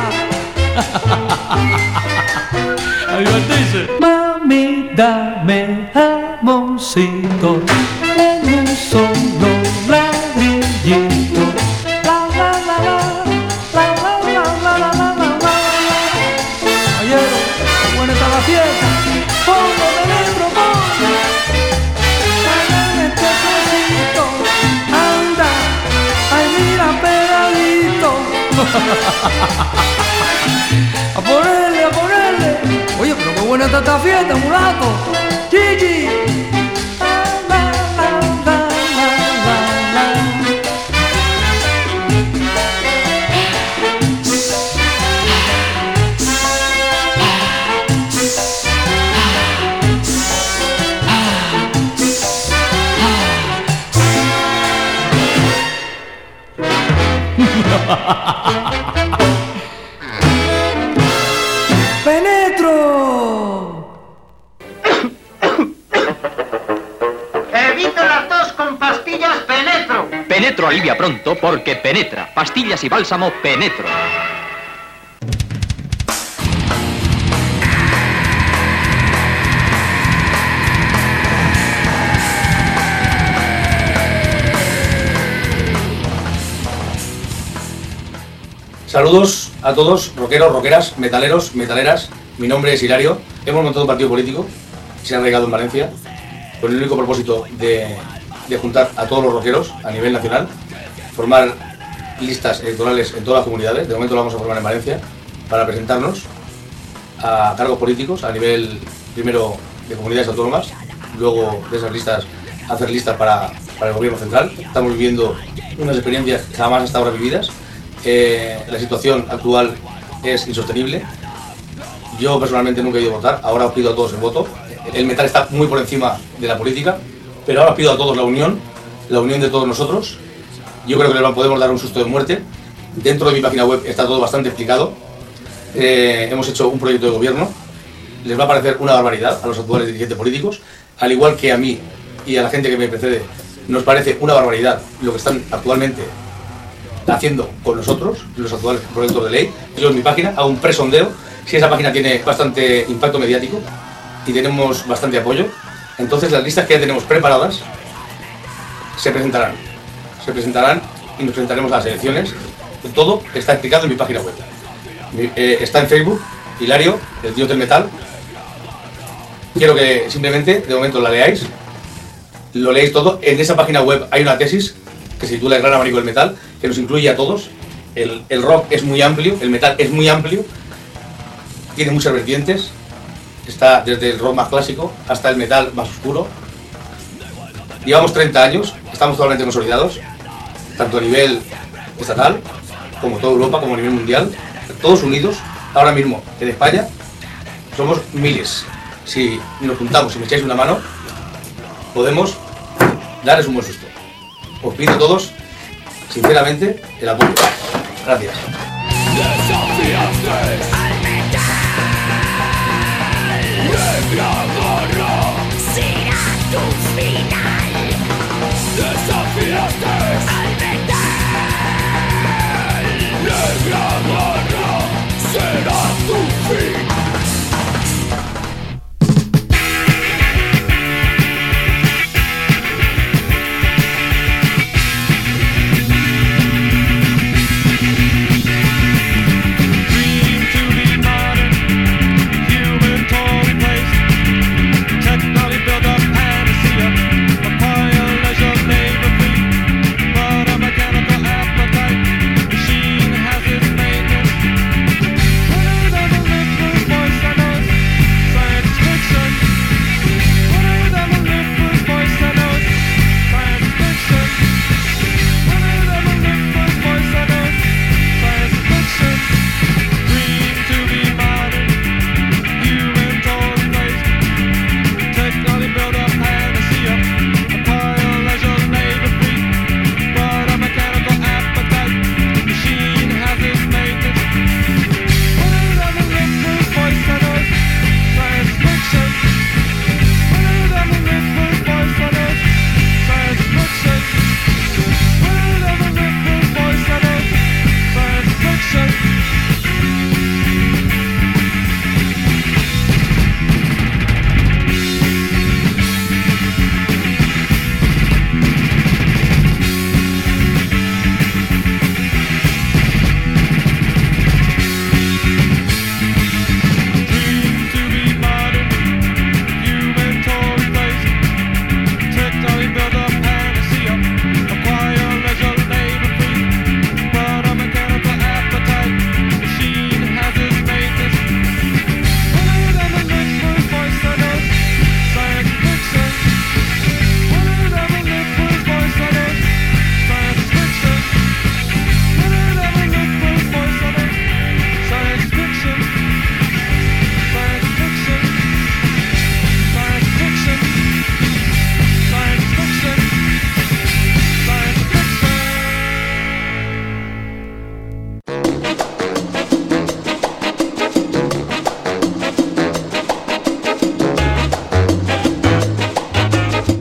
Ahí va, dice. Mami, dame jamoncito en un solo ladrillito. La la la la, la la la la la la la la. Ayer, qué buena está la fiesta. Pongo de dentro, pongo. Dale este trocito. Anda, ay mira pegadito. A ponerle, a ponerle. Oye, pero qué buena está esta fiesta, mulato. Gigi. La, la, la, la, la, la. ¡Penetro! Evita las tos con pastillas Penetro. Penetro alivia pronto porque penetra. Pastillas y bálsamo Penetro. Saludos a todos, rockeros, rockeras, metaleros, metaleras. Mi nombre es Hilario. Hemos montado un partido político, se ha arraigado en Valencia, con el único propósito de juntar a todos los rockeros a nivel nacional, formar listas electorales en todas las comunidades. De momento lo vamos a formar en Valencia, para presentarnos a cargos políticos a nivel, primero, de comunidades autónomas, luego de esas listas, hacer listas para el gobierno central. Estamos viviendo unas experiencias jamás hasta ahora vividas. La situación actual es insostenible. Yo personalmente nunca he ido a votar, ahora os pido a todos el voto. El metal está muy por encima de la política, pero ahora os pido a todos la unión de todos nosotros. Yo creo que les podemos dar un susto de muerte. Dentro de mi página web está todo bastante explicado. Hemos hecho un proyecto de gobierno. Les va a parecer una barbaridad a los actuales dirigentes políticos, al igual que a mí y a la gente que me precede, nos parece una barbaridad lo que están actualmente haciendo con nosotros, los actuales proyectos de ley. Yo en mi página hago un presondeo, si esa página tiene bastante impacto mediático y tenemos bastante apoyo, entonces las listas que ya tenemos preparadas se presentarán y nos presentaremos a las elecciones. Todo está explicado en mi página web. Está en Facebook, Hilario, el dios del metal. Quiero que simplemente, de momento, la leáis, lo leéis todo. En esa página web hay una tesis que se titula El gran abanico del metal, que nos incluye a todos. El rock es muy amplio, el metal es muy amplio, tiene muchas vertientes, está desde el rock más clásico hasta el metal más oscuro. Llevamos 30 años, estamos totalmente consolidados, tanto a nivel estatal, como toda Europa, como a nivel mundial, todos unidos. Ahora mismo, en España, somos miles. Si nos juntamos y me echáis una mano, podemos darles un buen susto. Os pido a todos, sinceramente, el apoyo. Gracias.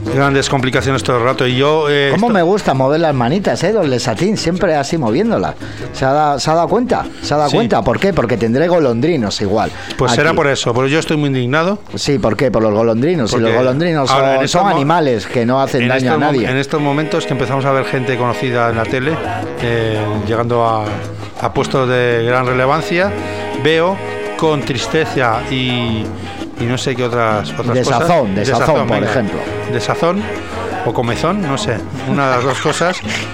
grandes complicaciones todo el rato. Y yo... ¿Cómo me gusta mover las manitas, don Lesatín? Siempre así moviéndolas. ¿Se ha dado cuenta? ¿Se ha dado cuenta? ¿Por qué? Porque tendré golondrinos igual. Pues aquí. Será por eso, pero yo estoy muy indignado. Sí, ¿por qué? Por los golondrinos. Porque y los golondrinos son animales que no hacen daño a nadie. En estos momentos que empezamos a ver gente conocida en la tele, llegando a puestos de gran relevancia, veo con tristeza y no sé qué otras cosas. Desazón, por ejemplo. Desazón o comezón, no sé, una de las dos cosas.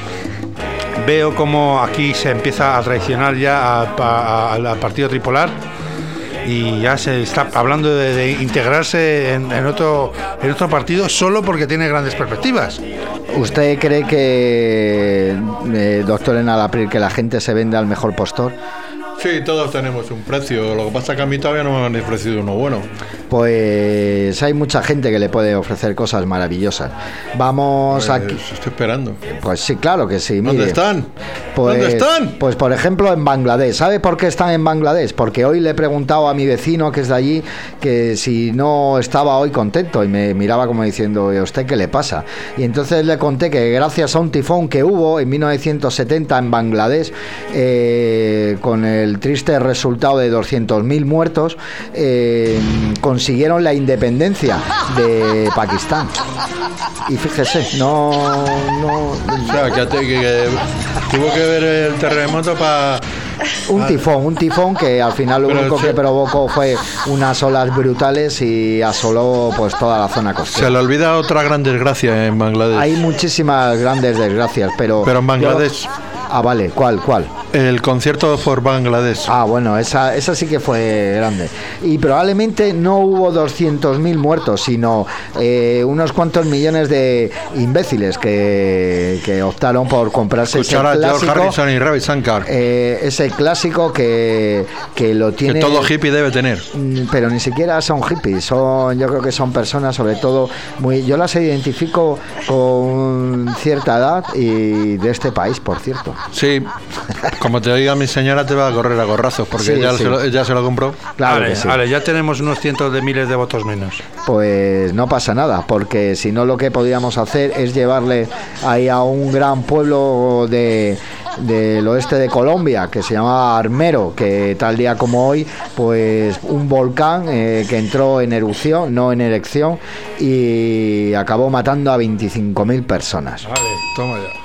Veo como aquí se empieza a traicionar ya al partido tripolar y ya se está hablando de integrarse en otro partido solo porque tiene grandes perspectivas. ¿Usted cree que, doctor Enalapril, que la gente se vende al mejor postor? Sí, todos tenemos un precio. Lo que pasa es que a mí todavía no me han ofrecido uno bueno. Pues hay mucha gente que le puede ofrecer cosas maravillosas. Vamos pues aquí. Estoy esperando. Pues sí, claro que sí. ¿Dónde están? Pues, ¿dónde están? Pues por ejemplo en Bangladesh. ¿Sabe por qué están en Bangladesh? Porque hoy le he preguntado a mi vecino que es de allí que si no estaba hoy contento y me miraba como diciendo, ¿y a usted qué le pasa? Y entonces le conté que gracias a un tifón que hubo en 1970 en Bangladesh, con el triste resultado de 200.000 muertos, consiguieron la independencia de Pakistán. Y fíjese, no... O sea, que tuvo que ver el terremoto para... Un tifón que al final lo único que provocó fue unas olas brutales y asoló pues toda la zona costera. Se le olvida otra gran desgracia en Bangladesh. Hay muchísimas grandes desgracias, pero en Bangladesh... vale, ¿cuál? El concierto por Bangladesh. Bueno, esa sí que fue grande. Y probablemente no hubo 200.000 muertos, sino unos cuantos millones de imbéciles que optaron por comprarse ese clásico. George Harrison y Ravi Shankar. Ese clásico que lo tiene... Que todo hippie debe tener. Pero ni siquiera son hippies, yo creo que son personas sobre todo yo las identifico con cierta edad y de este país, por cierto. Sí, como te diga mi señora te va a correr a gorrazos porque sí, ya se lo compró. Claro vale, ya tenemos unos cientos de miles de votos menos. Pues no pasa nada, porque si no lo que podríamos hacer es llevarle ahí a un gran pueblo del oeste de Colombia que se llama Armero, que tal día como hoy pues un volcán que entró en erupción, no en erección, y acabó matando a 25.000 personas. Vale, toma ya.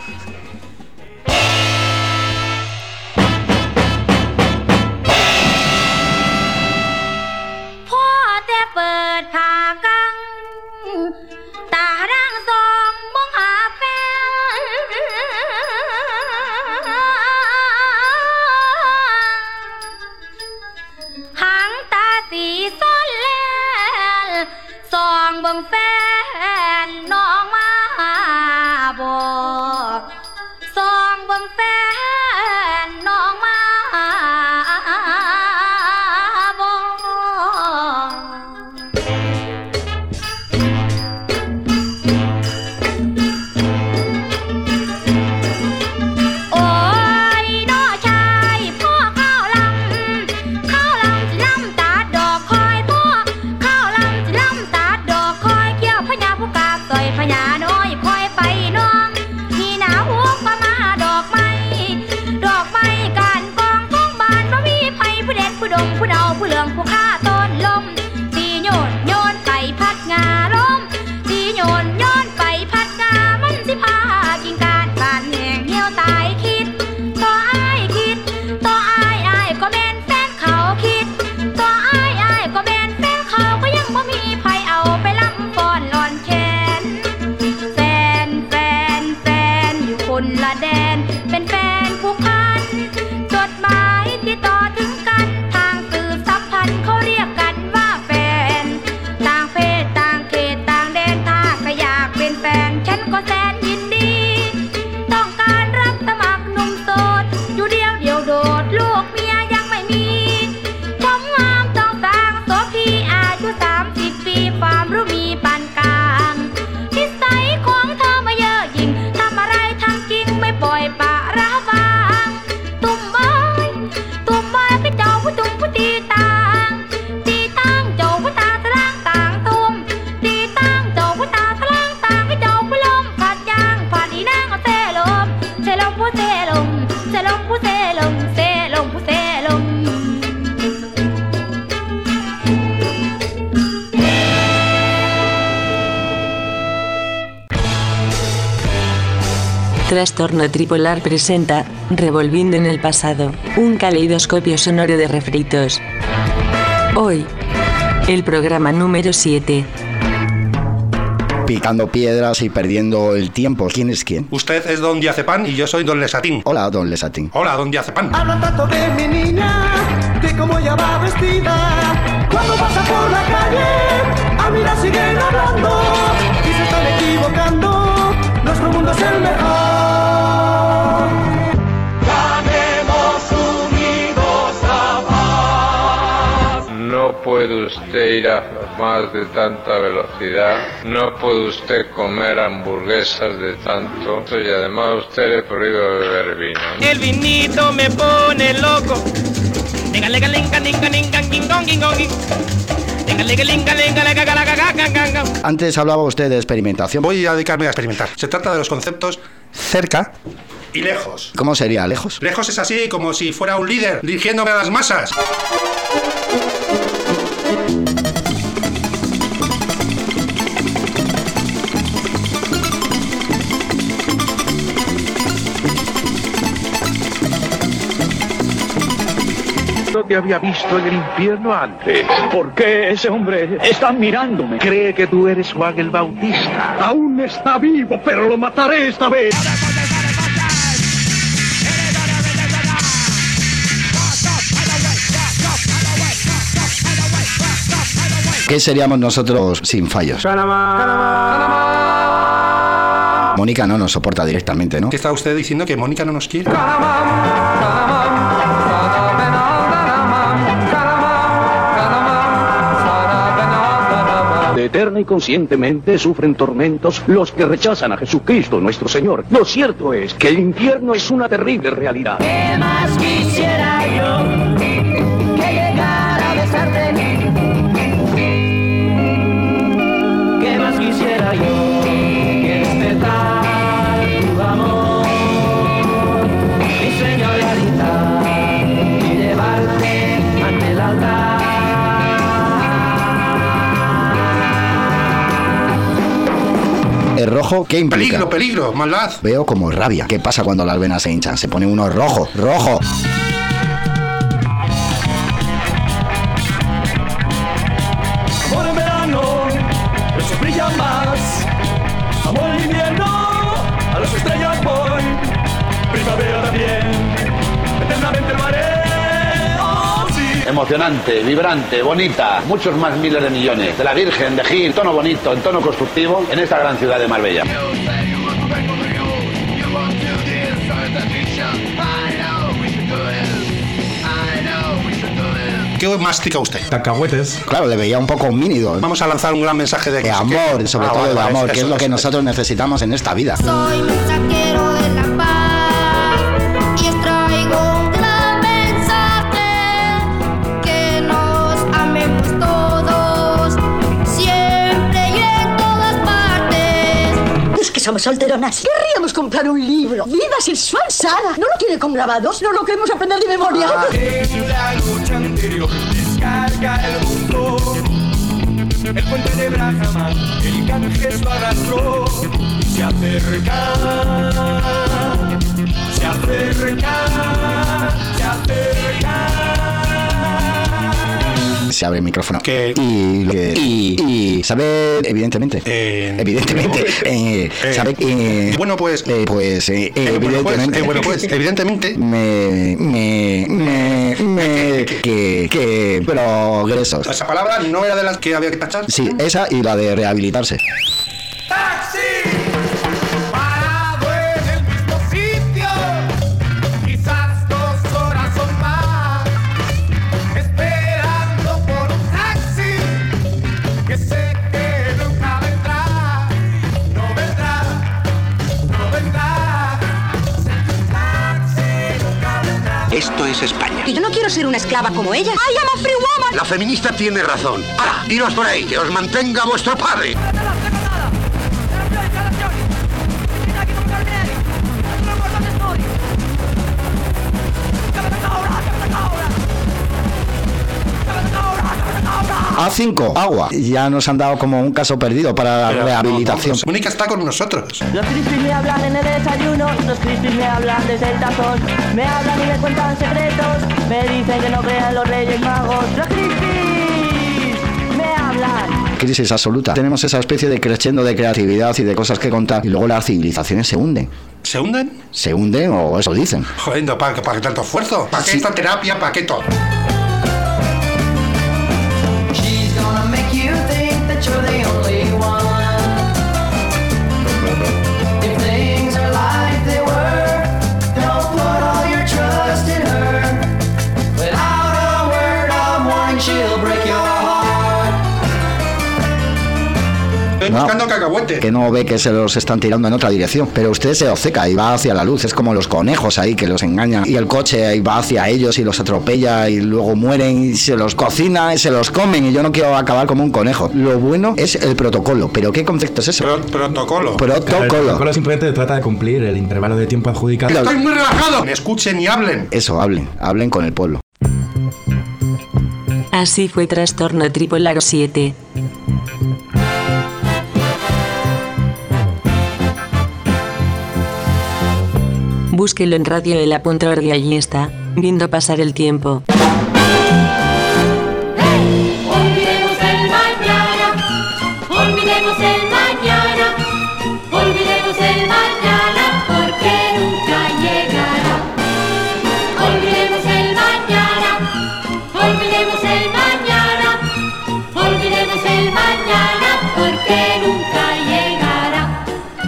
Trastorno Tripolar presenta Revolviendo en el pasado, un caleidoscopio sonoro de refritos. Hoy, el programa número 7. Picando piedras y perdiendo el tiempo. ¿Quién es quién? Usted es don Diazepam y yo soy don Lesatín. Hola, don Lesatín. Hola, don Diazepam. Hablan tanto de mi niña, de cómo ella va vestida. Cuando pasa por la calle, a mí la siguen hablando. Y se están equivocando, nuestro mundo es el mejor. Ganemos unidos a paz. No puede usted ir a más de tanta velocidad, no puede usted comer hamburguesas de tanto, y además usted le prohíbe beber vino. El vinito me pone loco. Antes hablaba usted de experimentación. Voy a dedicarme a experimentar. Se trata de los conceptos cerca y lejos. ¿Cómo sería lejos? Lejos es así, como si fuera un líder dirigiéndome a las masas. No te había visto en el infierno antes. ¿Por qué ese hombre está mirándome? Cree que tú eres Juan el Bautista. Aún está vivo, pero lo mataré esta vez. ¿Qué seríamos nosotros sin fallos? Mónica no nos soporta directamente, ¿no? ¿Qué está usted diciendo? ¿Que Mónica no nos quiere? Eterna y conscientemente sufren tormentos los que rechazan a Jesucristo nuestro Señor. Lo cierto es que el infierno es una terrible realidad. ¿Qué más quisiera yo que llegara a besarte? ¿Qué más quisiera yo que despertar tu amor? Mi señorita, y llevarte ante el altar. ¿El rojo qué implica? Peligro, peligro, maldad. Veo como rabia. ¿Qué pasa cuando las venas se hinchan? Se pone uno rojo, rojo. Amor en verano, el sol brilla más. Amor en invierno, a las estrellas voy. Primavera también, eternamente lo haré. Oh, sí. Emocionante, vibrante, bonita, muchos más miles de millones. De la Virgen, de Gil, en tono bonito, en tono constructivo, en esta gran ciudad de Marbella. ¿Qué mastica usted? Cacahuetes. Claro, le veía un poco homínido. Vamos a lanzar un gran mensaje de amor, sobre todo de amor, que es lo que nosotros necesitamos en esta vida. Soy mensajero de la paz y os traigo un gran mensaje, que nos amemos todos, siempre y en todas partes. Es que somos solteronas. Querríamos comprar un libro. ¡Viva Sirsuan Sara! ¿No lo tiene con grabados? ¿No lo queremos aprender de memoria? En la noche anterior, descarga el mundo. El puente de Brahma, el Ganges lo arrastró. Se acerca, se acerca, se acerca. Se abre el micrófono. ¿Qué? Y sabe, evidentemente. Sabe, bueno, pues. Evidentemente. Evidentemente. Que progresos. Esa palabra no era de las que había que tachar. Sí, esa y la de rehabilitarse. ¡Taxi! Parado en el mismo sitio, quizás 2 horas o más, esperando por un taxi que sé que nunca vendrá. No vendrá, no vendrá. Taxi nunca vendrá. Esto es España. Que yo no quiero ser una esclava como ella. ¡I am a free woman! La feminista tiene razón. ¡Hala! Iros por ahí, que os mantenga vuestro padre. Ahora. A5, agua. Ya nos han dado como un caso perdido para la rehabilitación. Mónica está con nosotros. Los crispis me hablan en el desayuno, los crispis me hablan desde el tazón, me hablan y me cuentan secretos, me dicen que no crean los Reyes Magos. Los crispis me hablan. Crisis absoluta. Tenemos esa especie de crescendo de creatividad y de cosas que contar y luego las civilizaciones se hunden. ¿Se hunden? Se hunden o eso dicen. Joder, ¿para qué tanto esfuerzo? ¿Para qué esta terapia? ¿Para qué todo? Buscando cacahuetes. Que no ve que se los están tirando en otra dirección, pero usted se obceca y va hacia la luz. Es como los conejos ahí que los engañan y el coche ahí va hacia ellos y los atropella y luego mueren y se los cocina y se los comen, y yo no quiero acabar como un conejo. Lo bueno es el protocolo, pero ¿qué concepto es ese? Protocolo. El protocolo simplemente trata de cumplir el intervalo de tiempo adjudicado. Estoy muy relajado. Me escuchen y hablen. Eso, hablen con el pueblo. Así fue Trastorno Tripolar 7. Búsquelo en radioela.org y allí está, viendo pasar el tiempo. Olvidemos el mañana, olvidemos el mañana, olvidemos el mañana porque nunca llegará. Olvidemos el mañana, olvidemos el mañana, olvidemos el mañana porque nunca llegará.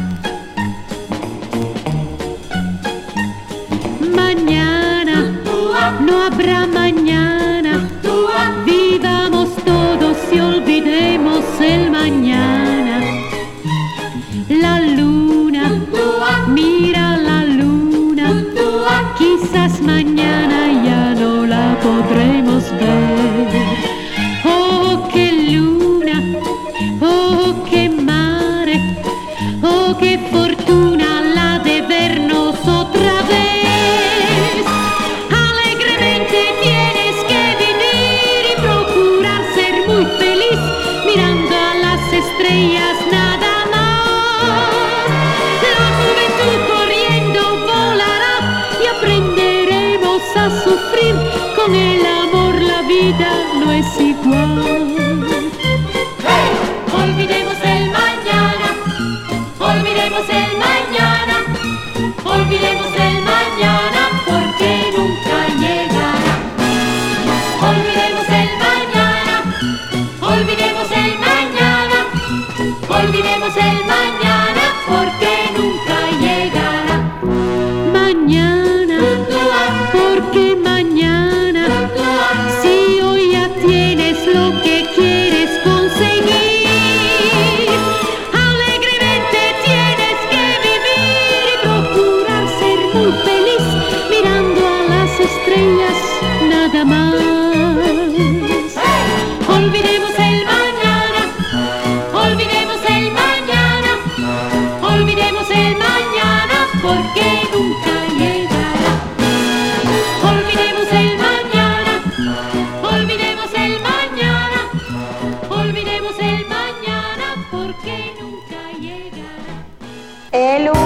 Mañana, no habrá mañana. Vivamos todos y olvidemos el mañana. La luna, mira la luna. Quizás mañana ya no la podremos ver. Oh, qué luna, oh, qué mare, oh, qué fortuna la de vernos otra vez. Estrellas nada más, la juventud corriendo volará y aprenderemos a sufrir. Con el amor la vida no es igual. Hey, olvidemos el mañana, olvidemos el mañana, olvidemos el mañana porque nunca llegará. Olvidemos el mañana, olvidemos el mañana, olvidemos el mañana porque nunca llegará. Mañana, porque mañana, si hoy ya tienes lo que quieres conseguir, alegremente tienes que vivir y procurar ser muy feliz mirando a las estrellas nada más. Olvidemos el mañana, olvidemos el mañana, olvidemos el mañana porque nunca llegará. Olvidemos el mañana, olvidemos el mañana, olvidemos el mañana porque nunca llegará. El 1,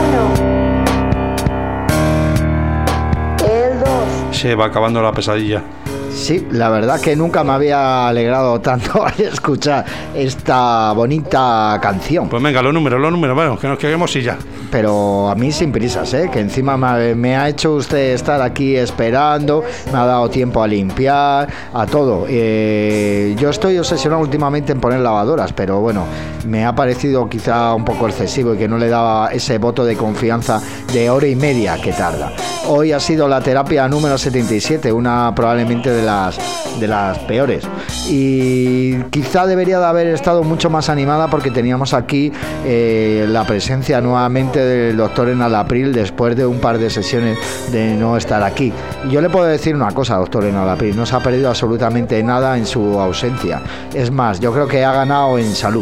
el 2. Se va acabando la pesadilla. Sí, la verdad que nunca me había alegrado tanto al escuchar esta bonita canción. Pues venga, los números, bueno, que nos quedemos y ya. Pero a mí sin prisas, que encima me ha hecho usted estar aquí esperando, me ha dado tiempo a limpiar, a todo. Yo estoy obsesionado últimamente en poner lavadoras, pero bueno, me ha parecido quizá un poco excesivo y que no le daba ese voto de confianza de hora y media que tarda. Hoy ha sido la terapia número 77, una probablemente de las peores, y quizá debería de haber estado mucho más animada porque teníamos aquí la presencia nuevamente del doctor Enalapril después de un par de sesiones de no estar aquí. Y yo le puedo decir una cosa, doctor Enalapril, no se ha perdido absolutamente nada en su ausencia, es más, yo creo que ha ganado en salud.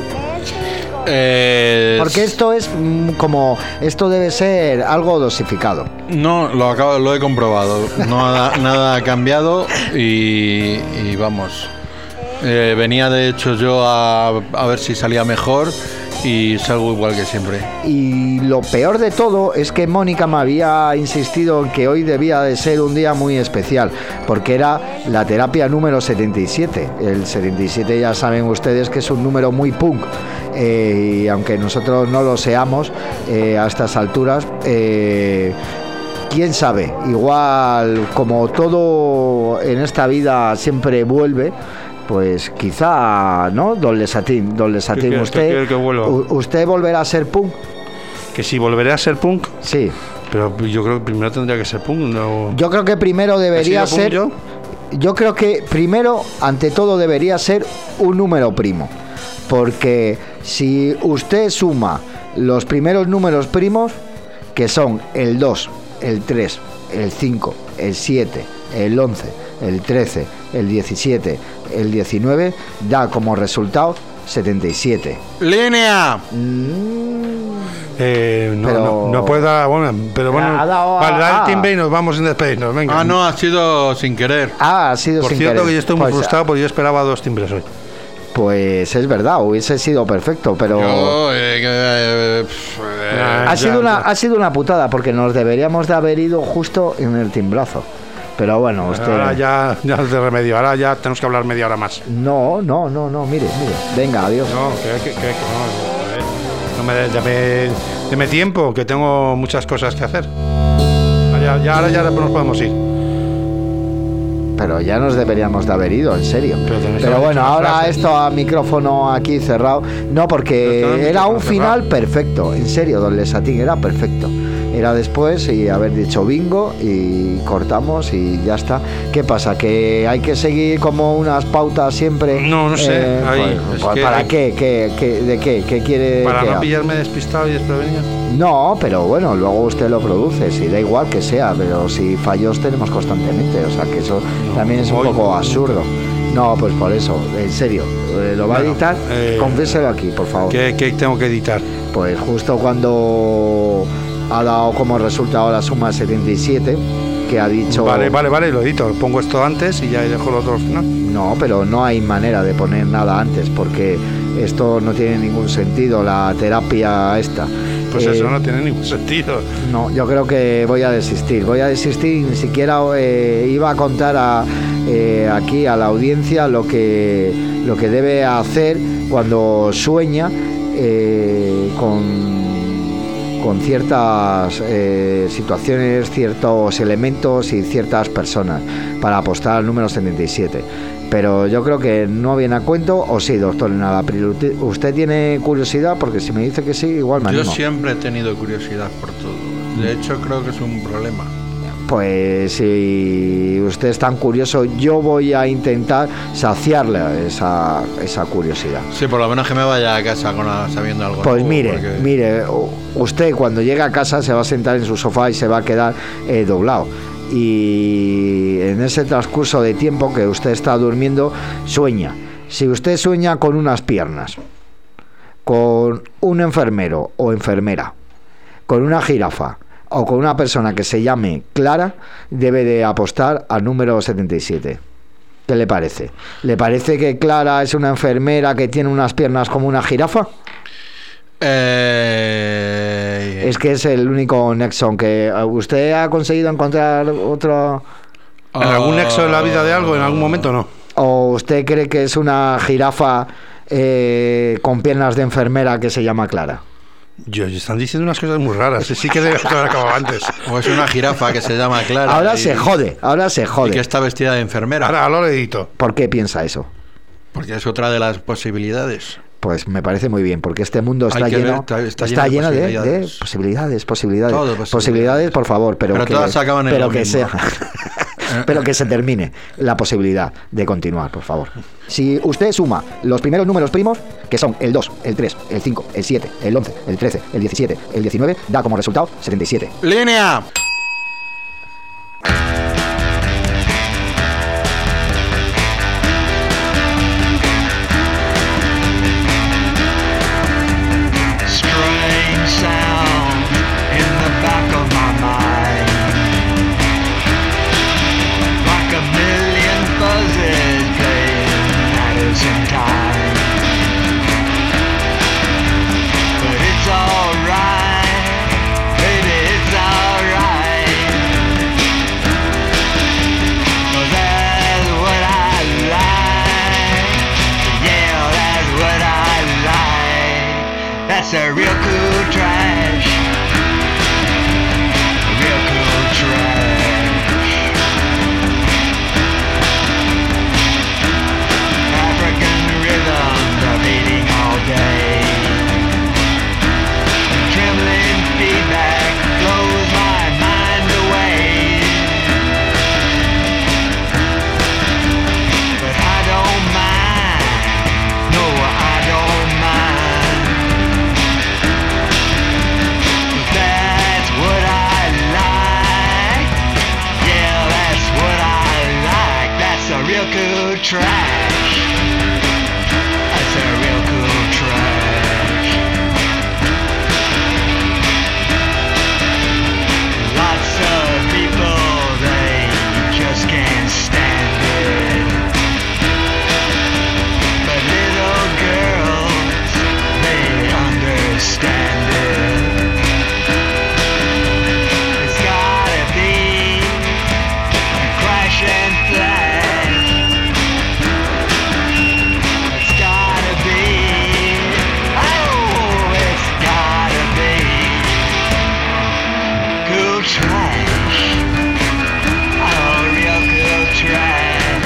Porque esto es esto debe ser algo dosificado. No, lo he comprobado. Nada ha cambiado y vamos. Venía de hecho yo a ver si salía mejor y salgo igual que siempre. Y lo peor de todo es que Mónica me había insistido en que hoy debía de ser un día muy especial, porque era la terapia número 77. El 77 ya saben ustedes que es un número muy punk, y aunque nosotros no lo seamos a estas alturas, quién sabe, igual como todo en esta vida siempre vuelve, pues quizá, ¿no? Don Lesatín, ¿usted volverá a ser punk? ¿Que si volveré a ser punk? Sí. Pero yo creo que primero tendría que ser punk, ¿no? Yo creo que primero debería ser... Yo creo que primero, ante todo, debería ser un número primo. Porque si usted suma los primeros números primos, que son el 2, el 3, el 5, el 7, el 11, el 13, el 17, el 19, da como resultado 77. ¡Línea! No puedo dar, pero bueno, dale el timbre y nos vamos sin despedirnos, venga. No, ha sido sin querer. Ha sido sin querer. Por cierto que yo estoy muy frustrado porque yo esperaba 2 timbres hoy. Pues es verdad, hubiese sido perfecto, pero ha sido una putada, porque nos deberíamos de haber ido justo en el timbrazo. Pero bueno, usted... Ahora ya es de remedio, ahora ya tenemos que hablar media hora más. No, mire, venga, adiós. No, deme tiempo, que tengo muchas cosas que hacer. Ahora ya nos podemos ir. Pero ya nos deberíamos de haber ido, en serio. Pero bueno, ahora esto a micrófono aquí cerrado. No, porque era un final perfecto, en serio, don Lesatín, era perfecto. Era después y haber dicho bingo y cortamos y ya está. ¿Qué pasa? ¿Que hay que seguir como unas pautas siempre? No sé. ¿Para qué? ¿De qué? ¿Qué quiere? ¿Para no pillarme despistado y desprevenido? No, pero bueno, luego usted lo produce, si da igual que sea, pero si fallos tenemos constantemente, o sea que eso también es un poco absurdo. No, pues por eso, en serio, ¿lo va a editar? Confiéselo aquí, por favor. ¿Qué tengo que editar? Pues justo cuando ha dado como resultado la suma 77, que ha dicho... Vale, lo edito, pongo esto antes y ya dejo los dos, ¿no? No, pero no hay manera de poner nada antes, porque esto no tiene ningún sentido, la terapia esta. Pues eso no tiene ningún sentido. No, yo creo que voy a desistir, ni siquiera iba a contar aquí a la audiencia lo que debe hacer cuando sueña con ciertas situaciones, ciertos elementos y ciertas personas para apostar al número 77. Pero yo creo que no viene a cuento, o sí, doctor Nadapril. ¿Usted tiene curiosidad? Porque si me dice que sí, igual me animo. Yo siempre he tenido curiosidad por todo. De hecho, creo que es un problema. Pues si usted es tan curioso, yo voy a intentar saciarle esa curiosidad. Sí, por lo menos que me vaya a casa sabiendo algo. Pues mire, usted cuando llegue a casa se va a sentar en su sofá y se va a quedar doblado. Y en ese transcurso de tiempo que usted está durmiendo, sueña. Si usted sueña con unas piernas, con un enfermero o enfermera, con una jirafa o con una persona que se llame Clara, debe de apostar al número 77. ¿Qué le parece? ¿Le parece que Clara es una enfermera que tiene unas piernas como una jirafa? Es que es el único nexo que usted ha conseguido encontrar otro. ¿En algún nexo de la vida de algo? ¿En algún momento no? ¿O usted cree que es una jirafa con piernas de enfermera que se llama Clara? Están diciendo unas cosas muy raras. Sí que debe haber acabado antes. O es una jirafa que se llama Clara. Ahora se jode. Y que está vestida de enfermera. Ahora lo edito. ¿Por qué piensa eso? Porque es otra de las posibilidades. Pues me parece muy bien, porque este mundo está lleno de posibilidades. Posibilidades, por favor, pero todas acaban en lo mismo. Pero que se termine la posibilidad de continuar, por favor. Si usted suma los primeros números primos, que son el 2, el 3, el 5, el 7, el 11, el 13, el 17, el 19, da como resultado 77. ¡Línea! That's a real cool trash. Real cool trash. African rhythms are beating all day. Trembling feedback blows my mind away. But I don't mind. No, I don't mind. That's what I like. Yeah, that's what I like. That's a real cool trash. That's a real cool trash. Lots of people, they just can't stand it. But little girls, they understand it. It's gotta be a crash and flash. It's gotta be, oh, it's gotta be cool trash. Oh, real cool trash.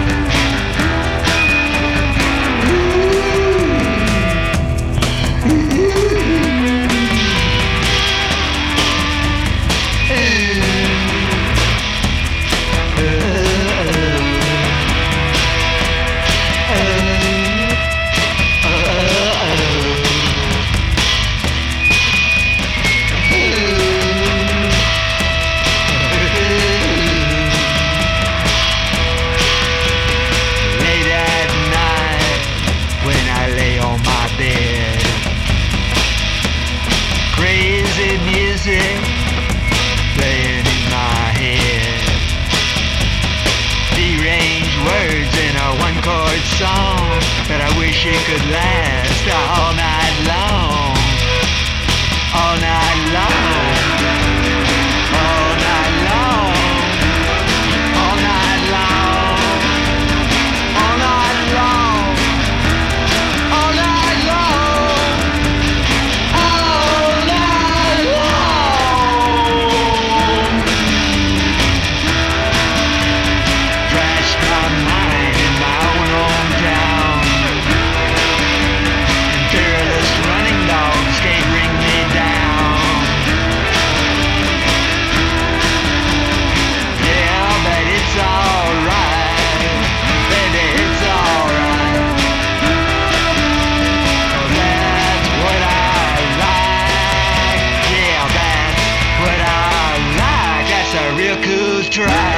Late at night when I lay on my bed, crazy music playing in my head, deranged words in a one-chord song that I wish it could last all night long, all night long, all night long, all night long, all night long, all night long, all night long. Trashed my mind in my own hometown. Imperialist running dogs can't bring me down. Yeah, but it's alright, baby, it's alright. That's what I like. Yeah, that's what I like. That's a real cool track.